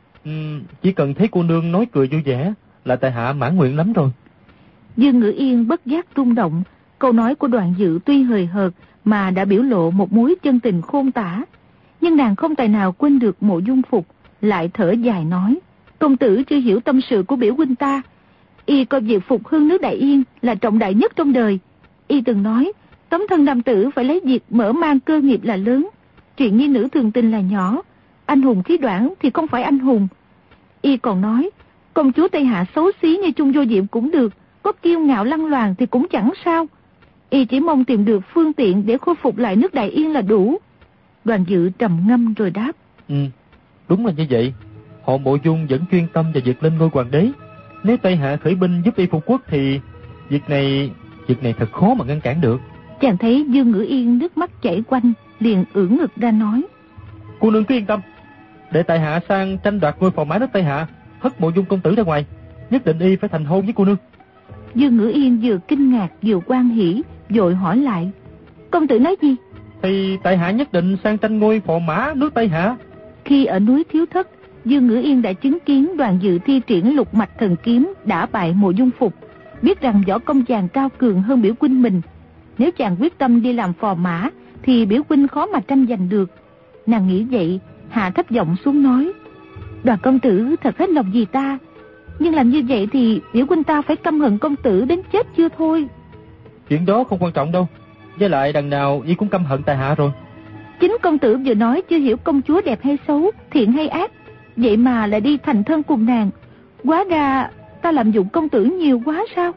Chỉ cần thấy cô nương nói cười vui vẻ là tại hạ mãn nguyện lắm rồi. Dương Ngữ Yên bất giác rung động. Câu nói của Đoàn Dự tuy hời hợt mà đã biểu lộ một mối chân tình khôn tả. Nhưng nàng không tài nào quên được Mộ Dung Phục, lại thở dài nói: công tử chưa hiểu tâm sự của biểu huynh ta. Y coi việc phục hưng nước Đại Yên là trọng đại nhất trong đời. Y từng nói tấm thân nam tử phải lấy việc mở mang cơ nghiệp là lớn, chuyện nhi nữ thường tình là nhỏ. Anh hùng khí đoản thì không phải anh hùng. Y còn nói công chúa Tây Hạ xấu xí như Trung Vô Diệm cũng được, có kiêu ngạo lăng loàn thì cũng chẳng sao. Y chỉ mong tìm được phương tiện để khôi phục lại nước Đại Yên là đủ. Đoàn Dự trầm ngâm rồi đáp: Đúng là như vậy. Họ Mộ Dung vẫn chuyên tâm vào việc lên ngôi hoàng đế. Nếu Tây Hạ khởi binh giúp y phục quốc thì việc này thật khó mà ngăn cản được. Chàng thấy Dương Ngữ Yên nước mắt chảy quanh, liền ưỡn ngực ra nói: cô nương cứ yên tâm, để tại hạ sang tranh đoạt ngôi phò mã nước Tây Hạ, hất Mộ Dung công tử ra ngoài, nhất định y phải thành hôn với cô nương. Dương Ngữ Yên vừa kinh ngạc vừa hoan hỉ, vội hỏi lại: công tử nói gì? Thì tại hạ nhất định sang tranh ngôi phò mã nước Tây Hạ. Khi ở núi Thiếu Thất, Dương Ngữ Yên đã chứng kiến Đoàn Dự thi triển lục mạch thần kiếm đả bại Mộ Dung Phục, biết rằng võ công chàng cao cường hơn biểu huynh mình. Nếu chàng quyết tâm đi làm phò mã thì biểu huynh khó mà tranh giành được. Nàng nghĩ vậy, hạ thấp giọng xuống nói: Đoàn công tử thật hết lòng vì ta, nhưng làm như vậy thì biểu huynh ta phải căm hận công tử đến chết chưa thôi. Chuyện đó không quan trọng đâu, với lại đằng nào y cũng căm hận tại hạ rồi. Chính công tử vừa nói chưa hiểu công chúa đẹp hay xấu, thiện hay ác, vậy mà lại đi thành thân cùng nàng. Hóa ra ta làm dụng công tử nhiều quá sao?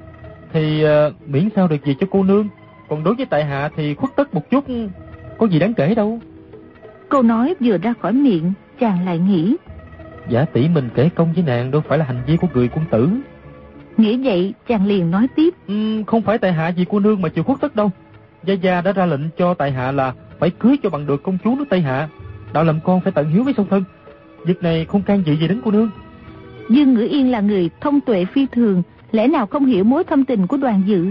Thì miễn sao được gì cho cô nương, còn đối với tại hạ thì khuất tất một chút, có gì đáng kể đâu. Câu nói vừa ra khỏi miệng, chàng lại nghĩ: giả tỷ mình kể công với nàng đâu phải là hành vi của người quân tử. Nghĩ vậy, chàng liền nói tiếp: không phải tại hạ vì cô nương mà chịu khuất tất đâu. Gia Gia đã ra lệnh cho tại hạ là phải cưới cho bằng được công chúa nước Tây Hạ. Đạo làm con phải tận hiếu với song thân. Việc này không can dự gì đến cô nương. Dương Ngữ Yên là người thông tuệ phi thường, lẽ nào không hiểu mối thâm tình của Đoàn Dự.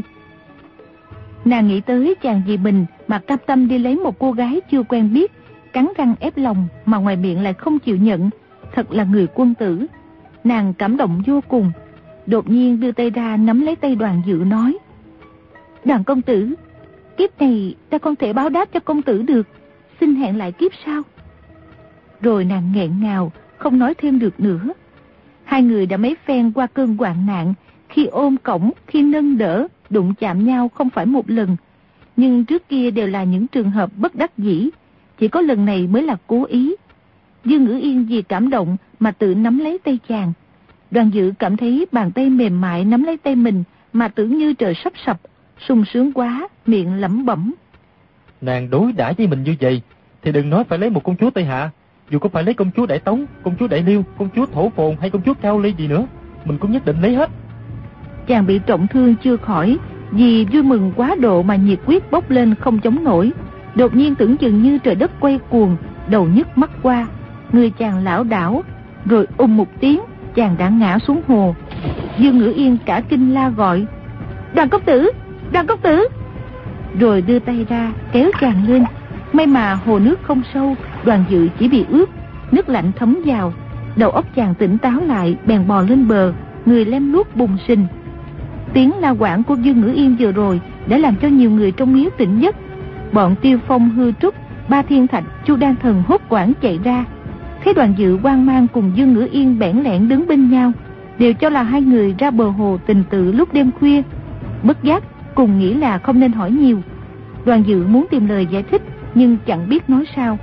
Nàng nghĩ tới chàng vì mình mà cam tâm đi lấy một cô gái chưa quen biết, cắn răng ép lòng mà ngoài miệng lại không chịu nhận, thật là người quân tử. Nàng cảm động vô cùng, đột nhiên đưa tay ra nắm lấy tay Đoàn Dự nói: Đoàn công tử, kiếp này ta không thể báo đáp cho công tử được, xin hẹn lại kiếp sau. Rồi nàng nghẹn ngào không nói thêm được nữa. Hai người đã mấy phen qua cơn hoạn nạn, khi ôm cổng, khi nâng đỡ, đụng chạm nhau không phải một lần, nhưng trước kia đều là những trường hợp bất đắc dĩ, chỉ có lần này mới là cố ý. Dương Ngữ Yên vì cảm động mà tự nắm lấy tay chàng. Đoàn Dự cảm thấy bàn tay mềm mại nắm lấy tay mình mà tưởng như trời sắp sập, sung sướng quá, miệng lẩm bẩm: nàng đối đãi với mình như vậy thì đừng nói phải lấy một công chúa Tây Hạ, dù có phải lấy công chúa Đại Tống, công chúa Đại Liêu, công chúa Thổ Phồn hay công chúa Cao Ly gì nữa, mình cũng nhất định lấy hết. Chàng bị trọng thương chưa khỏi, vì vui mừng quá độ mà nhiệt huyết bốc lên không chống nổi. Đột nhiên tưởng chừng như trời đất quay cuồng, đầu nhức mắt qua, người chàng lảo đảo, rồi một tiếng chàng đã ngã xuống hồ. Dương Ngữ Yên cả kinh la gọi: Đoàn công tử, Đoàn công tử! Rồi đưa tay ra kéo chàng lên. May mà hồ nước không sâu, Đoàn Dự chỉ bị ướt, nước lạnh thấm vào. Đầu óc chàng tỉnh táo lại, bèn bò lên bờ, người lem luốc bùng sình. Tiếng la quảng của Dương Ngữ Yên vừa rồi đã làm cho nhiều người trong miếu tỉnh giấc. Bọn Tiêu Phong, Hư Trúc, Ba Thiên Thạch, Chu Đan Thần hốt hoảng chạy ra. Thấy Đoàn Dự hoang mang cùng Dương Ngữ Yên bẽn lẽn đứng bên nhau, đều cho là hai người ra bờ hồ tình tự lúc đêm khuya. Bất giác cùng nghĩ là không nên hỏi nhiều. Đoàn Dự muốn tìm lời giải thích nhưng chẳng biết nói sao.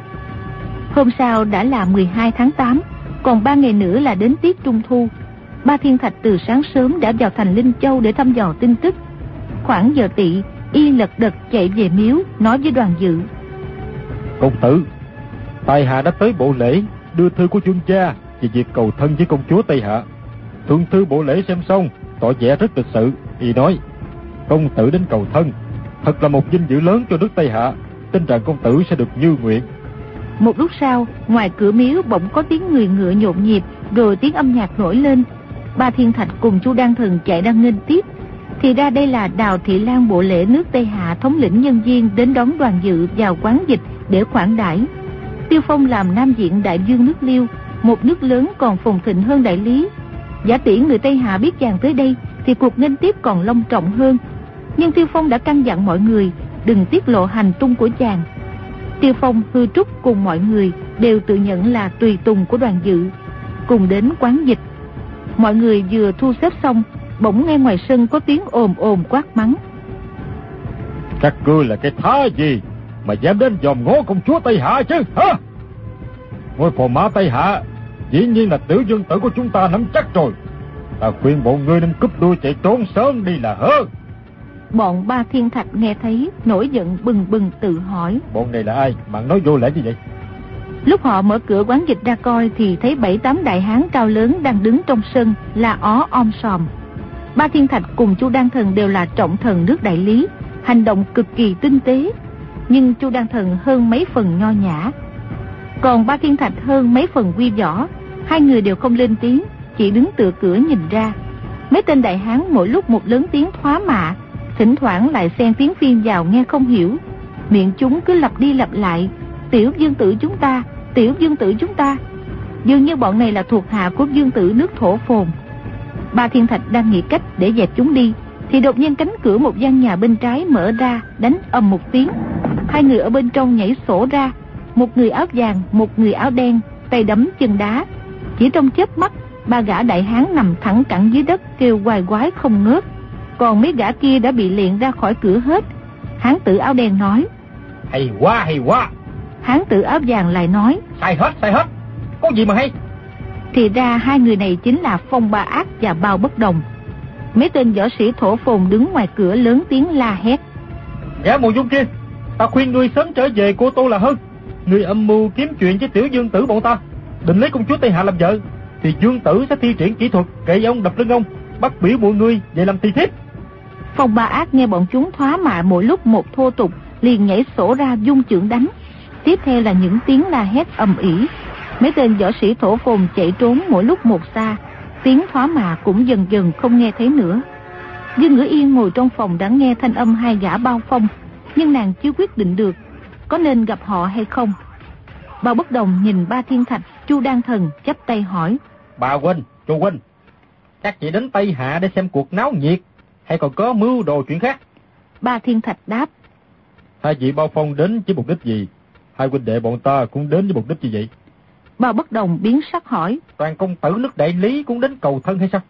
Hôm sau đã là 12 tháng 8, còn 3 ngày nữa là đến tiết Trung Thu. Ba Thiên Thạch từ sáng sớm đã vào thành Linh Châu để thăm dò tin tức. Khoảng giờ tỵ, y lật đật chạy về miếu nói với Đoàn Dự: Công tử, tại hạ đã tới bộ lễ đưa thư của vương gia về việc cầu thân với công chúa Tây Hạ. Thượng thư bộ lễ xem xong tỏ vẻ rất lịch sự, y nói: công tử đến cầu thân thật là một vinh dự lớn cho nước Tây Hạ, tin rằng công tử sẽ được như nguyện. Một lúc sau, ngoài cửa miếu bỗng có tiếng người ngựa nhộn nhịp, rồi tiếng âm nhạc nổi lên. Ba Thiên Thạch cùng Chu Đan Thần chạy ra nghênh tiếp. Thì ra đây là Đào Thị Lan bộ lễ nước Tây Hạ thống lĩnh nhân viên đến đón Đoàn Dự vào quán dịch để khoản đãi. Tiêu Phong làm nam diện đại vương nước Liêu, một nước lớn còn phồn thịnh hơn Đại Lý. Giả tỷ người Tây Hạ biết chàng tới đây thì cuộc nghênh tiếp còn long trọng hơn. Nhưng Tiêu Phong đã căn dặn mọi người đừng tiết lộ hành tung của chàng. Tiêu Phong, Hư Trúc cùng mọi người đều tự nhận là tùy tùng của Đoàn Dự, cùng đến quán dịch. Mọi người vừa thu xếp xong, bỗng nghe ngoài sân có tiếng ồm ồm quát mắng. Các ngươi là cái thá gì mà dám đến dòm ngó công chúa Tây Hạ chứ hả? Ngôi phò mã Tây Hạ dĩ nhiên là Tiểu Dương Tử của chúng ta nắm chắc rồi. Ta khuyên bọn ngươi nên cúp đuôi chạy trốn sớm đi là hơn. Bọn Ba Thiên Thạch nghe thấy nổi giận bừng bừng tự hỏi, bọn này là ai mà nói vô lễ như vậy? Lúc họ mở cửa quán dịch ra coi thì thấy 7-8 đại hán cao lớn đang đứng trong sân là ó om sòm. Ba Thiên Thạch cùng Chu Đan Thần đều là trọng thần nước Đại Lý, hành động cực kỳ tinh tế. Nhưng Chu Đan Thần hơn mấy phần nho nhã, còn Ba Thiên Thạch hơn mấy phần quy võ. Hai người đều không lên tiếng, chỉ đứng tựa cửa nhìn ra. Mấy tên đại hán mỗi lúc một lớn tiếng thoá mạ, thỉnh thoảng lại xen tiếng Phiên vào nghe không hiểu. Miệng chúng cứ lặp đi lặp lại, Tiểu Dương Tử chúng ta, Tiểu Dương Tử chúng ta. Dường như bọn này là thuộc hạ của Dương Tử nước Thổ Phồn. Ba Thiên Thạch đang nghĩ cách để dẹp chúng đi thì đột nhiên cánh cửa một gian nhà bên trái mở ra, đánh ầm một tiếng. Hai người ở bên trong nhảy sổ ra, một người áo vàng, một người áo đen, tay đấm chân đá. Chỉ trong chớp mắt, ba gã đại hán nằm thẳng cẳng dưới đất kêu oai oái không ngớt. Còn mấy gã kia đã bị liệng ra khỏi cửa hết. Hán tử áo đen nói: Hay quá, hay quá. Hán tử áo vàng lại nói: Sai hết, có gì mà hay. Thì ra hai người này chính là Phong Ba Ác và Bao Bất Đồng. Mấy tên võ sĩ Thổ Phồn đứng ngoài cửa lớn tiếng la hét: Gã Mộ Dung kia, ta khuyên ngươi sớm trở về Cô Tô là hơn. Ngươi âm mưu kiếm chuyện với Tiểu Dương Tử bọn ta, định lấy công chúa Tây Hạ làm vợ, thì Dương Tử sẽ thi triển kỹ thuật cậy ông đập lưng ông, bắt biểu mọi người về làm tỳ thiếp. Phong Ba Ác nghe bọn chúng thoá mạ mỗi lúc một thô tục, liền nhảy sổ ra dung chưởng đánh. Tiếp theo là những tiếng la hét ầm ĩ. Mấy tên võ sĩ Thổ Phồn chạy trốn mỗi lúc một xa, tiếng thoá mạ cũng dần dần không nghe thấy nữa. Dương Ngữ Yên ngồi trong phòng đã nghe thanh âm hai gã Bao Phong, nhưng nàng chưa quyết định được có nên gặp họ hay không. Bao Bất Đồng nhìn Ba Thiên Thạch, Chu Đan Thần chắp tay hỏi: Bà huynh, Chu huynh, các chị đến Tây Hạ để xem cuộc náo nhiệt, hay còn có mưu đồ chuyện khác? Ba Thiên Thạch đáp: Hai vị Bao Phong đến với mục đích gì? Hai huynh đệ bọn ta cũng đến với mục đích gì vậy? Bao Bất Đồng biến sắc hỏi: Toàn công tử nước Đại Lý cũng đến cầu thân hay sao?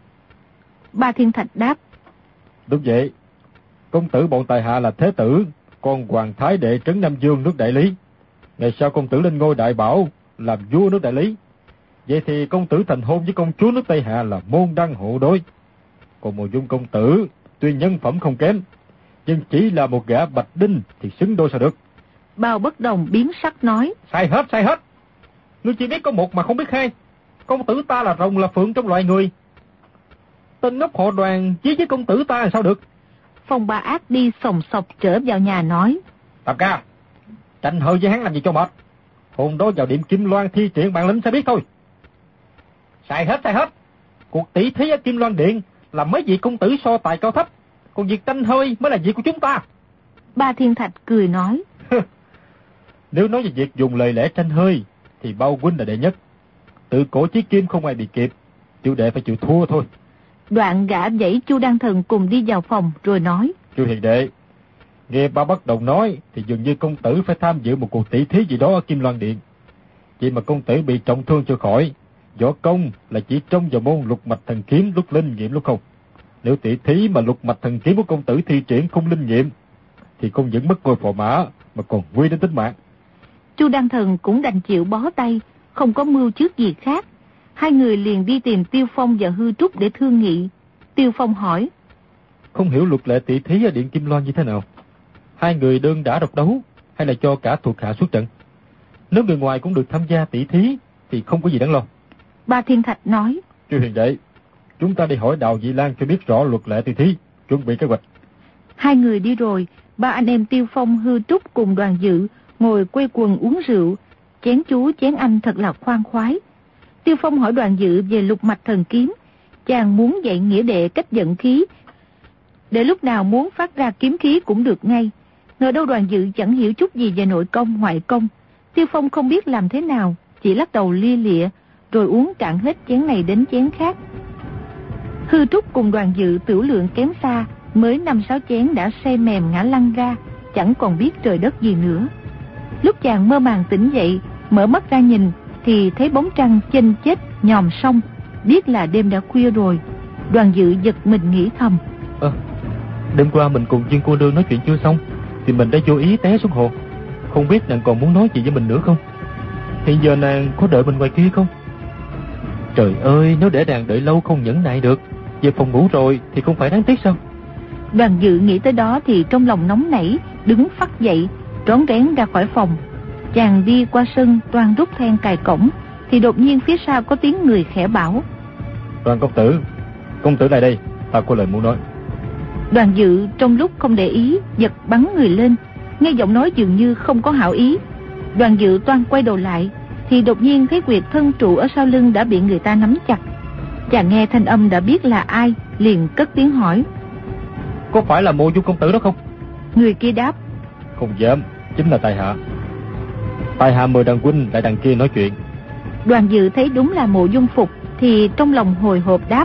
Ba Thiên Thạch đáp: Đúng vậy, công tử bọn tài hạ là Thế Tử, con Hoàng Thái Đệ trấn Nam Dương nước Đại Lý. Ngày sau công tử lên ngôi Đại Bảo, làm vua nước Đại Lý. Vậy thì công tử thành hôn với công chúa nước Tây Hạ là môn đăng hộ đối. Còn Mộ Dung công tử tuy nhân phẩm không kém, nhưng chỉ là một gã bạch đinh thì xứng đôi sao được? Bao Bất Đồng biến sắc nói: Sai hết. Ngươi chỉ biết có một mà không biết hai. Công tử ta là rồng là phượng trong loài người. Tên ngốc họ Đoàn chí với công tử ta là sao được? Phong Ba Ác đi sòng sọc trở vào nhà nói: Tam ca, tranh hơi với hắn làm gì cho mệt. Hôm đó vào điểm Kim Loan thi triển bản lĩnh sẽ biết thôi. Sai hết. Cuộc tỷ thí ở Kim Loan Điện là mấy vị công tử so tài cao thấp, còn việc tranh hơi mới là việc của chúng ta. Ba Thiên Thạch cười nói: Nếu nói về việc dùng lời lẽ tranh hơi thì Bao huynh là đệ nhất. Tự cổ chí kim không ai bị kịp, tiểu đệ phải chịu thua thôi. Đoạn gã dãy Chu Đan Thần cùng đi vào phòng rồi nói: Chu hiền đệ, nghe Ba Bất Đồng nói thì dường như công tử phải tham dự một cuộc tỷ thí gì đó ở Kim Loan Điện. Vậy mà công tử bị trọng thương chưa khỏi, võ công là chỉ trong vào môn lục mạch thần kiếm lúc linh nghiệm lúc không. Nếu tỷ thí mà lục mạch thần kiếm của công tử thi triển không linh nghiệm thì không những mất ngôi phò mã mà còn nguy đến tính mạng. Chu Đan Thần cũng đành chịu bó tay, không có mưu trước gì khác. Hai người liền đi tìm Tiêu Phong và Hư Trúc để thương nghị. Tiêu Phong hỏi: Không hiểu luật lệ tỷ thí ở Điện Kim Loan như thế nào? Hai người đơn đả độc đấu hay là cho cả thuộc hạ xuất trận? Nếu người ngoài cũng được tham gia tỷ thí thì không có gì đáng lo. Ba Thiên Thạch nói: Chu hiền đệ, chúng ta đi hỏi Đào Dị Lan cho biết rõ luật lệ tỷ thí, chuẩn bị kế hoạch. Hai người đi rồi, ba anh em Tiêu Phong, Hư Trúc cùng Đoàn Dự ngồi quây quần uống rượu, chén chú chén anh thật là khoan khoái. Tiêu Phong hỏi Đoàn Dự về lục mạch thần kiếm, Chàng muốn dạy nghĩa đệ cách dẫn khí, để lúc nào muốn phát ra kiếm khí cũng được ngay. Ngờ đâu Đoàn Dự chẳng hiểu chút gì về nội công ngoại công. Tiêu Phong không biết làm thế nào, chỉ lắc đầu lia lịa, rồi uống cạn hết chén này đến chén khác. Hư Trúc cùng Đoàn Dự tửu lượng kém xa, mới 5-6 chén đã say mềm ngã lăn ra, chẳng còn biết trời đất gì nữa. Lúc chàng mơ màng tỉnh dậy, mở mắt ra nhìn, thì thấy bóng trăng chênh chết nhòm sông, biết là đêm đã khuya rồi. Đoàn Dự giật mình nghĩ thầm: Đêm qua mình cùng Dương cô nương nói chuyện chưa xong, thì mình đã vô ý té xuống hồ. Không biết nàng còn muốn nói gì với mình nữa không? Hiện giờ nàng có đợi mình ngoài kia không? Trời ơi, nếu để nàng đợi lâu không nhẫn nại được, về phòng ngủ rồi thì không phải đáng tiếc sao? Đoàn Dự nghĩ tới đó thì trong lòng nóng nảy, đứng phắt dậy, rón rén ra khỏi phòng. Chàng đi qua sân toan rút then cài cổng, thì đột nhiên phía sau có tiếng người khẽ bảo: Đoàn công tử lại đây, ta có lời muốn nói. Đoàn Dự trong lúc không để ý, giật bắn người lên, nghe giọng nói dường như không có hảo ý. Đoàn Dự toan quay đầu lại, thì đột nhiên thấy quyệt thân trụ ở sau lưng đã bị người ta nắm chặt. Chàng nghe thanh âm đã biết là ai, liền cất tiếng hỏi: Có phải là Mộ Dung công tử đó không? Người kia đáp: Không dám, chính là tại hạ. Tại hạ mời đàn huynh lại đằng kia nói chuyện. Đoàn Dự thấy đúng là Mộ Dung Phục, thì trong lòng hồi hộp đáp: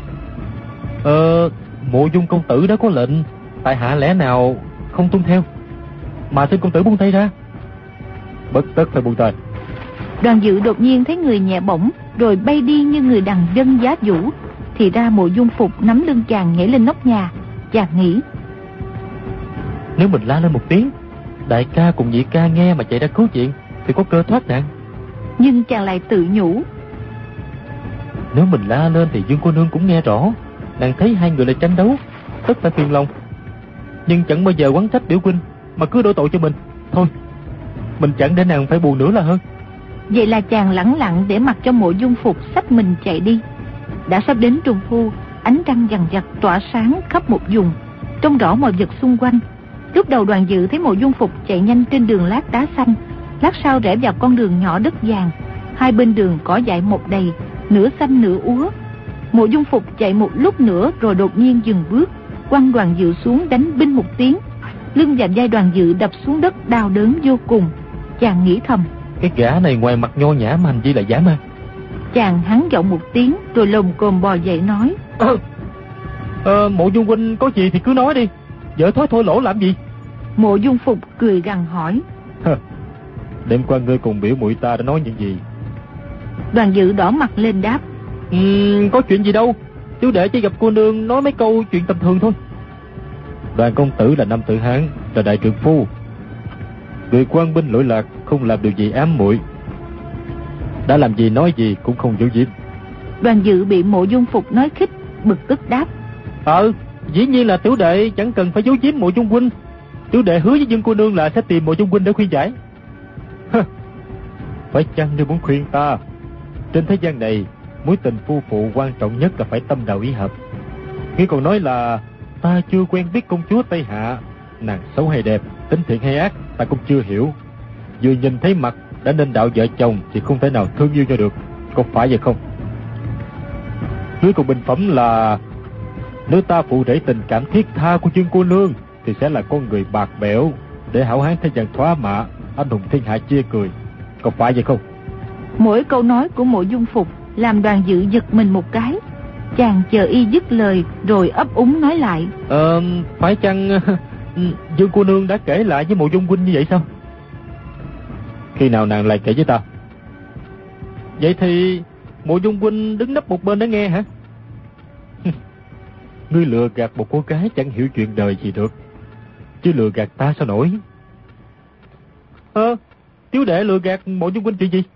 Mộ Dung công tử đã có lệnh, tại hạ lẽ nào không tuân theo? Mà xin công tử buông tay ra. Bất tất phải buông tay. Đoàn Dự đột nhiên thấy người nhẹ bổng, rồi bay đi như người đằng dân giá vũ. Thì ra Mộ Dung Phục nắm lưng chàng nhảy lên nóc nhà. Chàng nghĩ: Nếu mình la lên một tiếng, đại ca cùng nhị ca nghe mà chạy ra cứu chuyện, thì có cơ thoát nạn. Nhưng chàng lại tự nhủ: Nếu mình la lên thì Dương cô nương cũng nghe rõ, nàng thấy hai người lại tranh đấu, tất phải phiền lòng. Nhưng chẳng bao giờ oán trách biểu huynh, mà cứ đổ tội cho mình. Thôi, mình chẳng để nàng phải buồn nữa là hơn. Vậy là chàng lẳng lặng để mặc cho Mộ Dung Phục xách mình chạy đi. Đã sắp đến trung thu, ánh trăng vằn vặt tỏa sáng khắp một vùng, trông rõ mọi vật xung quanh. Lúc đầu Đoàn Dự thấy Mộ Dung Phục chạy nhanh trên đường lát đá xanh, lát sau rẽ vào con đường nhỏ đất vàng. Hai bên đường cỏ dại mọc đầy, nửa xanh nửa úa. Mộ Dung Phục chạy một lúc nữa rồi đột nhiên dừng bước, quăng Đoàn Dự xuống đánh binh một tiếng. Lưng và vai Đoàn Dự đập xuống đất đau đớn vô cùng. Chàng nghĩ thầm: Cái gã này ngoài mặt nho nhã mà hành vi là dã man. Chàng hắn giọng một tiếng rồi lồm cồm bò dậy nói: Mộ Dung huynh có gì thì cứ nói đi, vợ thối thổi lỗ làm gì? Mộ Dung Phục cười gằn hỏi: Đêm qua ngươi cùng biểu muội ta đã nói những gì? Đoàn Dự đỏ mặt lên đáp: Có chuyện gì đâu, tiểu đệ chỉ gặp cô nương nói mấy câu chuyện tầm thường thôi. Đoàn công tử là nam tử Hán, là đại trượng phu, người quan binh lỗi lạc, không làm điều gì ám muội. Đã làm gì nói gì cũng không giấu giếm. Đoàn Dự bị Mộ Dung Phục nói khích, bực tức đáp: Dĩ nhiên là tiểu đệ chẳng cần phải giấu giếm Mộ Dung huynh. Tiểu đệ hứa với Dương cô nương là sẽ tìm Mộ Dung huynh để khuyên giải. Phải chăng ngươi muốn khuyên ta? Trên thế gian này, mối tình phu phụ quan trọng nhất là phải tâm đầu ý hợp. Ngươi còn nói là ta chưa quen biết công chúa Tây Hạ, nàng xấu hay đẹp, tính thiện hay ác, ta cũng chưa hiểu. Vừa nhìn thấy mặt đã nên đạo vợ chồng thì không thể nào thương yêu cho được, có phải vậy không? Ngươi còn bình phẩm là nếu ta phụ rể tình cảm thiết tha của Dương cô nương thì sẽ là con người bạc bẽo, để hảo hán thế gian thoá mạ, anh hùng thiên hạ chê cười, có phải vậy không? Mỗi câu nói của Mộ Dung Phục làm Đoàn Dự giật mình một cái. Chàng chờ y dứt lời rồi ấp úng nói lại: Phải chăng Dương cô nương đã kể lại với Mộ Dung huynh như vậy sao? Khi nào nàng lại kể với ta? Vậy thì Mộ Dung huynh đứng nấp một bên để nghe hả? Ngươi lừa gạt một cô gái chẳng hiểu chuyện đời gì được, chứ lừa gạt ta sao nổi? Tiểu đệ lừa gạt Mộ Dung huynh chuyện gì?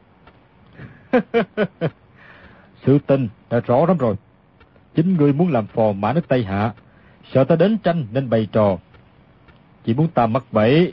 Sự tình đã rõ lắm rồi. Chính ngươi muốn làm phò mã nước Tây Hạ, sợ ta đến tranh nên bày trò, chỉ muốn ta mắc bẫy.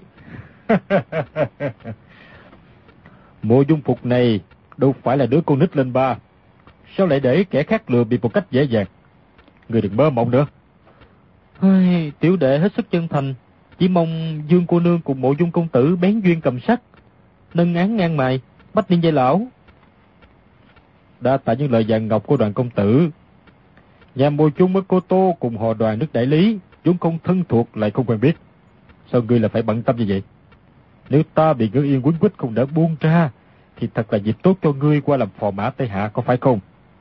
Mộ Dung Phục này đâu phải là đứa con nít lên ba, sao lại để kẻ khác lừa bịp một cách dễ dàng? Ngươi đừng mơ mộng nữa. Tiểu đệ hết sức chân thành, chỉ mong Dương cô nương cùng Mộ Dung công tử bén duyên cầm sắc, nâng án ngang mày, bách niên giai lão. Đã tại những lời vàng ngọc của Đoàn công tử, Nhà Mộ Chung ở Cô Tô cùng họ Đoàn nước Đại Lý, vốn không thân thuộc lại không quen biết. Sao ngươi là phải bận tâm như vậy? Nếu ta bị Ngữ Yên quấn quýt không đỡ buông ra, thì thật là dịp tốt cho ngươi qua làm phò mã Tây Hạ, có phải không?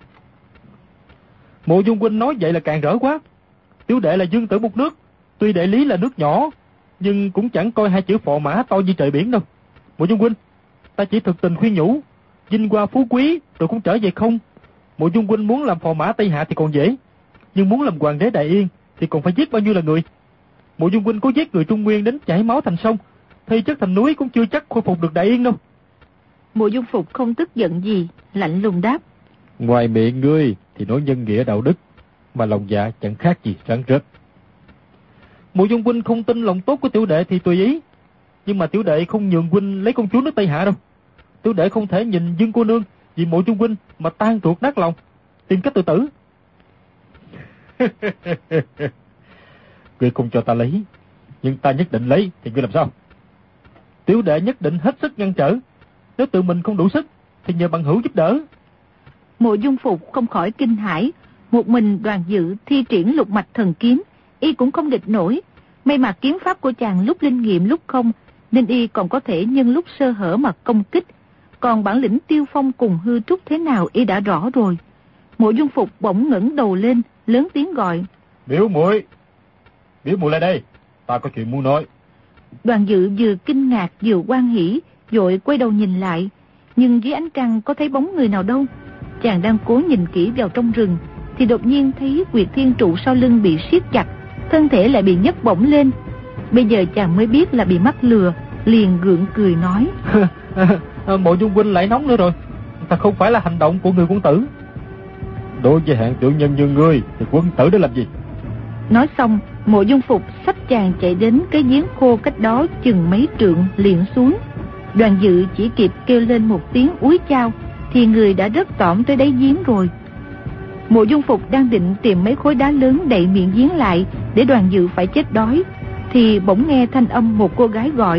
Mộ Dung huynh nói vậy là càng rỡ quá. Tiểu đệ là dương tử một nước, tuy Đại Lý là nước nhỏ, nhưng cũng chẳng coi hai chữ phò mã to như trời biển đâu. Mộ Dung huynh, ta chỉ thực tình khuyên nhủ, vinh hoa phú quý rồi cũng trở về không. Mộ Dung huynh muốn làm phò mã Tây Hạ thì còn dễ, nhưng muốn làm hoàng đế Đại Yên thì còn phải giết bao nhiêu là người. Mộ Dung huynh có giết người Trung Nguyên đến chảy máu thành sông, thi chất thành núi cũng chưa chắc khôi phục được Đại Yên đâu. Mộ Dung Phục không tức giận gì, lạnh lùng đáp. Ngoài miệng ngươi thì nói nhân nghĩa đạo đức, mà lòng dạ chẳng khác gì rắn rết. Mộ Dung huynh không tin lòng tốt của tiểu đệ thì tùy ý, nhưng mà tiểu đệ không nhường huynh lấy công chúa nước Tây Hạ đâu. Tiểu đệ không thể nhìn Dương cô nương vì Mộ Dung huynh mà tan ruột nát lòng, tìm cách tự tử. Ngươi không cho ta lấy, nhưng ta nhất định lấy thì ngươi làm sao? Tiểu đệ nhất định hết sức ngăn trở, nếu tự mình không đủ sức thì nhờ bằng hữu giúp đỡ. Mộ Dung Phục không khỏi kinh hãi, một mình Đoàn Dự thi triển lục mạch thần kiếm, y cũng không địch nổi. May mà kiếm pháp của chàng lúc linh nghiệm lúc không, nên y còn có thể nhân lúc sơ hở mà công kích. Còn bản lĩnh Tiêu Phong cùng Hư Trúc thế nào y đã rõ rồi. Mộ Dung Phục bỗng ngẩng đầu lên, lớn tiếng gọi. Biểu muội lại đây, ta có chuyện muốn nói. Đoàn Dự vừa kinh ngạc vừa hoan hỉ, vội quay đầu nhìn lại, nhưng dưới ánh trăng có thấy bóng người nào đâu. Chàng đang cố nhìn kỹ vào trong rừng, thì đột nhiên thấy Quyệt Thiên trụ sau lưng bị siết chặt, thân thể lại bị nhấc bổng lên. Bây giờ chàng mới biết là bị mắc lừa, liền gượng cười nói. Mộ Dung huynh lại nóng nữa rồi, ta không phải là hành động của người quân tử. Đối với hạng tiểu nhân như ngươi thì quân tử để làm gì? Nói xong, Mộ Dung Phục xách chàng chạy đến cái giếng khô cách đó chừng mấy trượng liền xuống. Đoàn Dự chỉ kịp kêu lên một tiếng úi chao thì người đã rớt tõm tới đáy giếng rồi. Mộ Dung Phục đang định tìm mấy khối đá lớn đậy miệng giếng lại để Đoàn Dự phải chết đói, thì bỗng nghe thanh âm một cô gái gọi.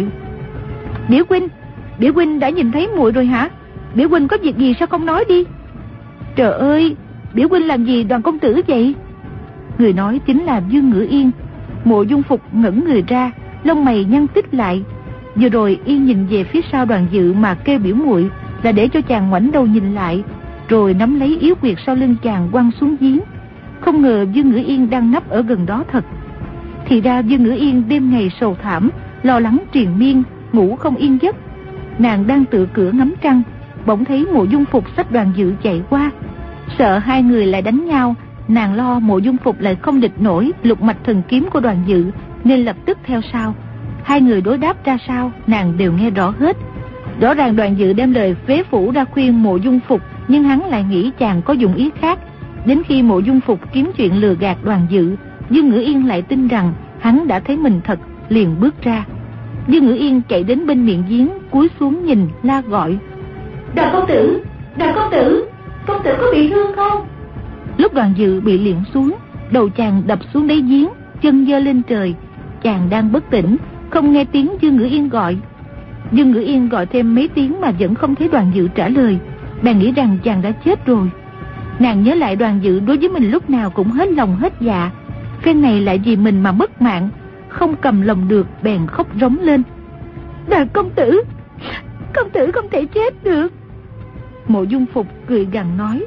Biểu huynh đã nhìn thấy muội rồi hả? Biểu huynh có việc gì sao không nói đi? Trời ơi, biểu huynh làm gì Đoàn công tử vậy? Người nói chính là Dương Ngữ Yên. Mộ Dung Phục ngẩng người ra, lông mày nhăn tít lại. Vừa rồi y nhìn về phía sau Đoàn Dự mà kêu biểu muội là để cho chàng ngoảnh đầu nhìn lại, rồi nắm lấy yếu quyệt sau lưng chàng quăng xuống giếng. Không ngờ Dương Ngữ Yên đang nấp ở gần đó thật. Thì ra Dương Ngữ Yên đêm ngày sầu thảm, lo lắng triền miên, ngủ không yên giấc. Nàng đang tựa cửa ngắm trăng, bỗng thấy Mộ Dung Phục xách Đoàn Dự chạy qua. Sợ hai người lại đánh nhau, nàng lo Mộ Dung Phục lại không địch nổi lục mạch thần kiếm của Đoàn Dự, nên lập tức theo sau. Hai người đối đáp ra sao nàng đều nghe rõ hết. Rõ ràng Đoàn Dự đem lời phế phủ ra khuyên Mộ Dung Phục, nhưng hắn lại nghĩ chàng có dụng ý khác. Đến khi Mộ Dung Phục kiếm chuyện lừa gạt Đoàn Dự, Dương Ngữ Yên lại tin rằng hắn đã thấy mình thật, liền bước ra. Dương Ngữ Yên chạy đến bên miệng giếng, cúi xuống nhìn, la gọi. Đoàn công tử, công tử có bị thương không? Lúc Đoàn Dự bị liệng xuống, đầu chàng đập xuống đáy giếng, chân giơ lên trời. Chàng đang bất tỉnh, không nghe tiếng Dương Ngữ Yên gọi. Dương Ngữ Yên gọi thêm mấy tiếng mà vẫn không thấy Đoàn Dự trả lời, bèn nghĩ rằng chàng đã chết rồi. Nàng nhớ lại Đoàn Dự đối với mình lúc nào cũng hết lòng hết dạ, phen này lại vì mình mà mất mạng, không cầm lòng được bèn khóc rống lên. Đoàn công tử không thể chết được. Mộ Dung Phục cười gằn nói.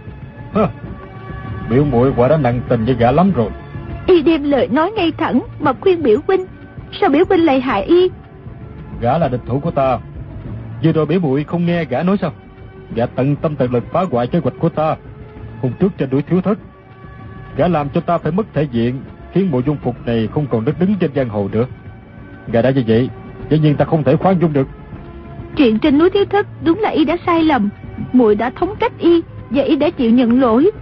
Biểu muội quả đã nặng tình với gã lắm rồi. Y đem lời nói ngay thẳng mà khuyên biểu huynh, sao biểu huynh lại hại y? Gã là địch thủ của ta. Vừa rồi biểu muội không nghe gã nói sao? Gã tận tâm tận lực phá hoại kế hoạch của ta. Hôm trước trên đuổi Thiếu Thất, gã làm cho ta phải mất thể diện, khiến Mộ Dung Phục này không còn đất đứng trên giang hồ nữa. Gã đã như vậy, dĩ nhiên ta không thể khoan dung được. Chuyện trên núi Thiếu Thất đúng là y đã sai lầm, muội đã thống trách y và y đã chịu nhận lỗi.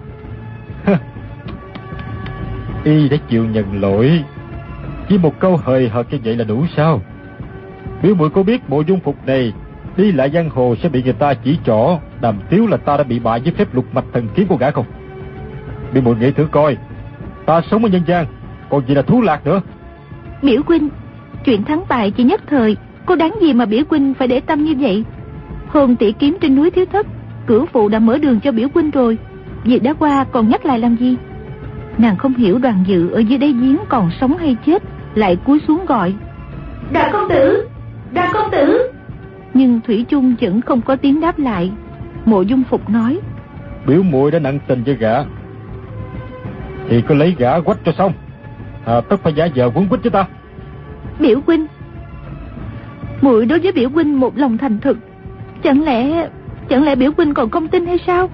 Y đã chịu nhận lỗi? Chỉ một câu hời hợt như vậy là đủ sao? Biểu muội có biết Mộ Dung Phục này đi lại giang hồ sẽ bị người ta chỉ trỏ đàm tiếu là ta đã bị bại với phép lục mạch thần kiếm của gã không? Biểu muội nghĩ thử coi, ta sống ở nhân gian còn gì là thú lạc nữa. Biểu huynh, chuyện thắng bại chỉ nhất thời, có đáng gì mà biểu huynh phải để tâm như vậy? Hôm tỷ kiếm trên núi Thiếu Thất, cửu phụ đã mở đường cho biểu huynh rồi, việc đã qua còn nhắc lại làm gì? Nàng không hiểu Đoàn Dự ở dưới đáy giếng còn sống hay chết, lại cúi xuống gọi: Đại công tử, Đại công tử. Nhưng thủy chung vẫn không có tiếng đáp lại. Mộ Dung Phục nói: Biểu muội đã nặng tình với gã thì cứ lấy gã quách cho xong, tất phải giả vờ quấn quýt với ta. Biểu huynh, muội đối với biểu huynh một lòng thành thực, chẳng lẽ biểu huynh còn không tin hay sao?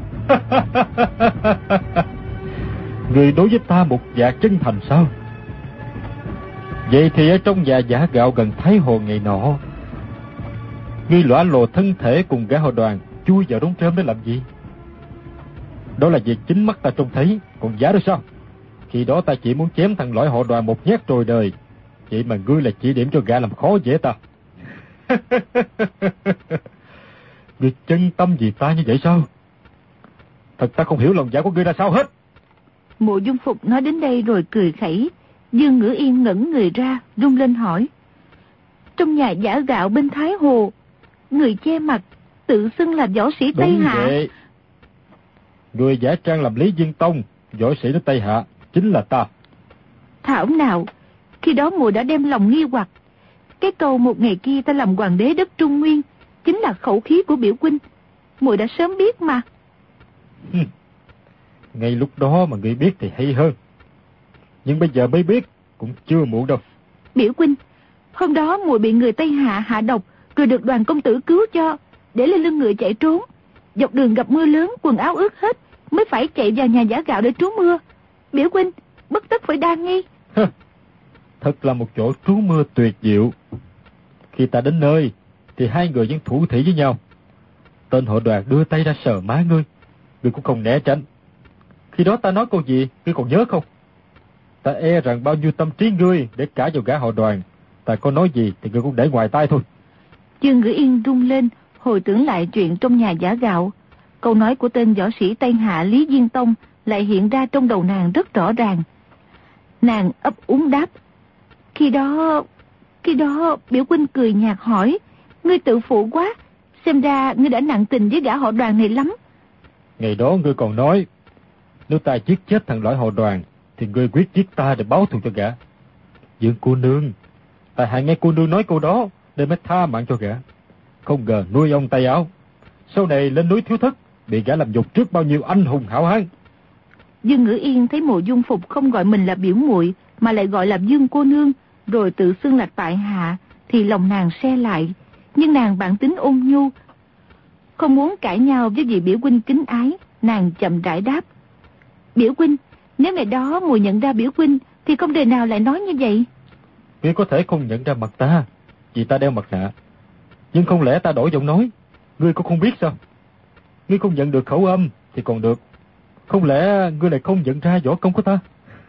Người đối với ta một dạ chân thành sao? Vậy thì ở trong nhà giả gạo gần Thái Hồ ngày nọ, ngươi lõa lồ thân thể cùng gã họ Đoàn chui vào đống trơm để làm gì? Đó là việc chính mắt ta trông thấy, còn giả đó sao? Khi đó ta chỉ muốn chém thằng lõi họ Đoàn một nhát rồi đời, vậy mà ngươi là chỉ điểm cho gã làm khó dễ ta. Ngươi chân tâm vì ta như vậy sao? Thật ta không hiểu lòng dạ của ngươi là sao hết. Mộ Dung Phục nói đến đây rồi cười khẩy. Dương Ngữ Yên ngẩng người ra, rung lên hỏi: Trong nhà giả gạo bên Thái Hồ, người che mặt tự xưng là võ sĩ Tây Hạ. Đúng vậy. Người giả trang làm Lý Dương Tông, võ sĩ nước Tây Hạ chính là ta. Thảo nào, khi đó muội đã đem lòng nghi hoặc. Cái câu một ngày kia ta làm hoàng đế đất Trung Nguyên chính là khẩu khí của biểu huynh, muội đã sớm biết mà. Ngay lúc đó mà ngươi biết thì hay hơn, nhưng bây giờ mới biết cũng chưa muộn đâu. Biểu huynh, hôm đó muội bị người Tây Hạ hạ độc, rồi được Đoàn công tử cứu cho, để lên lưng ngựa chạy trốn. Dọc đường gặp mưa lớn, quần áo ướt hết, mới phải chạy vào nhà giả gạo để trú mưa. Biểu huynh bất tất phải đa nghi. Thật là một chỗ trú mưa tuyệt diệu. Khi ta đến nơi thì hai người vẫn thủ thỉ với nhau. Tên họ Đoàn đưa tay ra sờ má ngươi cũng không né tránh. Khi đó ta nói câu gì, ngươi còn nhớ không? Ta e rằng bao nhiêu tâm trí ngươi để cả vào gã họ Đoàn, ta có nói gì thì ngươi cũng để ngoài tai thôi. Dương Ngữ Yên rung lên, hồi tưởng lại chuyện trong nhà giả gạo. Câu nói của tên võ sĩ Tây Hạ Lý Diên Tông lại hiện ra trong đầu nàng rất rõ ràng. Nàng ấp úng đáp: Khi đó biểu huynh cười nhạt hỏi: Ngươi tự phụ quá, xem ra ngươi đã nặng tình với gã họ Đoàn này lắm. Ngày đó ngươi còn nói, nếu ta giết chết thằng lõi họ Đoàn thì ngươi quyết giết ta để báo thù cho gã. Dương cô nương, tại hạ nghe cô nương nói câu đó nên mới tha mạng cho gã. Không ngờ nuôi ông tay áo, sau này lên núi Thiếu Thất bị gã làm nhục trước bao nhiêu anh hùng hảo hán. Dương Ngữ Yên thấy Mộ Dung Phục không gọi mình là biểu muội mà lại gọi là Dương cô nương, rồi tự xưng là tại hạ, thì lòng nàng se lại. Nhưng nàng bản tính ôn nhu, không muốn cãi nhau với vị biểu huynh kính ái, nàng chậm rãi đáp: Biểu huynh, nếu ngày đó muội nhận ra biểu huynh thì không đời nào lại nói như vậy. Ngươi có thể không nhận ra mặt ta vì ta đeo mặt nạ, nhưng không lẽ ta đổi giọng nói ngươi cũng không biết sao? Ngươi không nhận được khẩu âm thì còn được, không lẽ ngươi lại không nhận ra võ công của ta?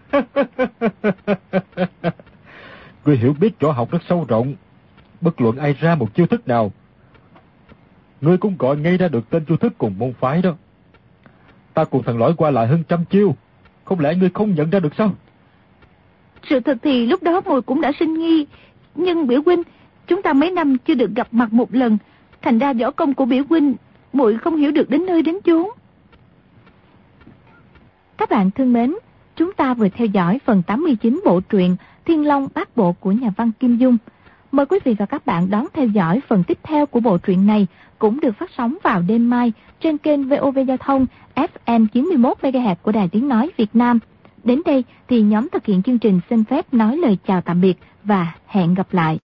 Ngươi hiểu biết võ học rất sâu rộng, bất luận ai ra một chiêu thức nào, ngươi cũng gọi ngay ra được tên chiêu thức cùng môn phái đó. Ta cùng thằng lõi qua lại hơn 100 chiêu, không lẽ ngươi không nhận ra được sao? Sự thật thì lúc đó muội cũng đã sinh nghi, nhưng biểu huynh, chúng ta mấy năm chưa được gặp mặt một lần, thành ra võ công của biểu huynh muội không hiểu được đến nơi đến chốn. Các bạn thân mến, chúng ta vừa theo dõi phần 89 bộ truyện Thiên Long Bát Bộ của nhà văn Kim Dung. Mời quý vị và các bạn đón theo dõi phần tiếp theo của bộ truyện này, cũng được phát sóng vào đêm mai trên kênh VOV Giao thông FM 91 MHz của Đài Tiếng nói Việt Nam. Đến đây thì nhóm thực hiện chương trình xin phép nói lời chào tạm biệt và hẹn gặp lại.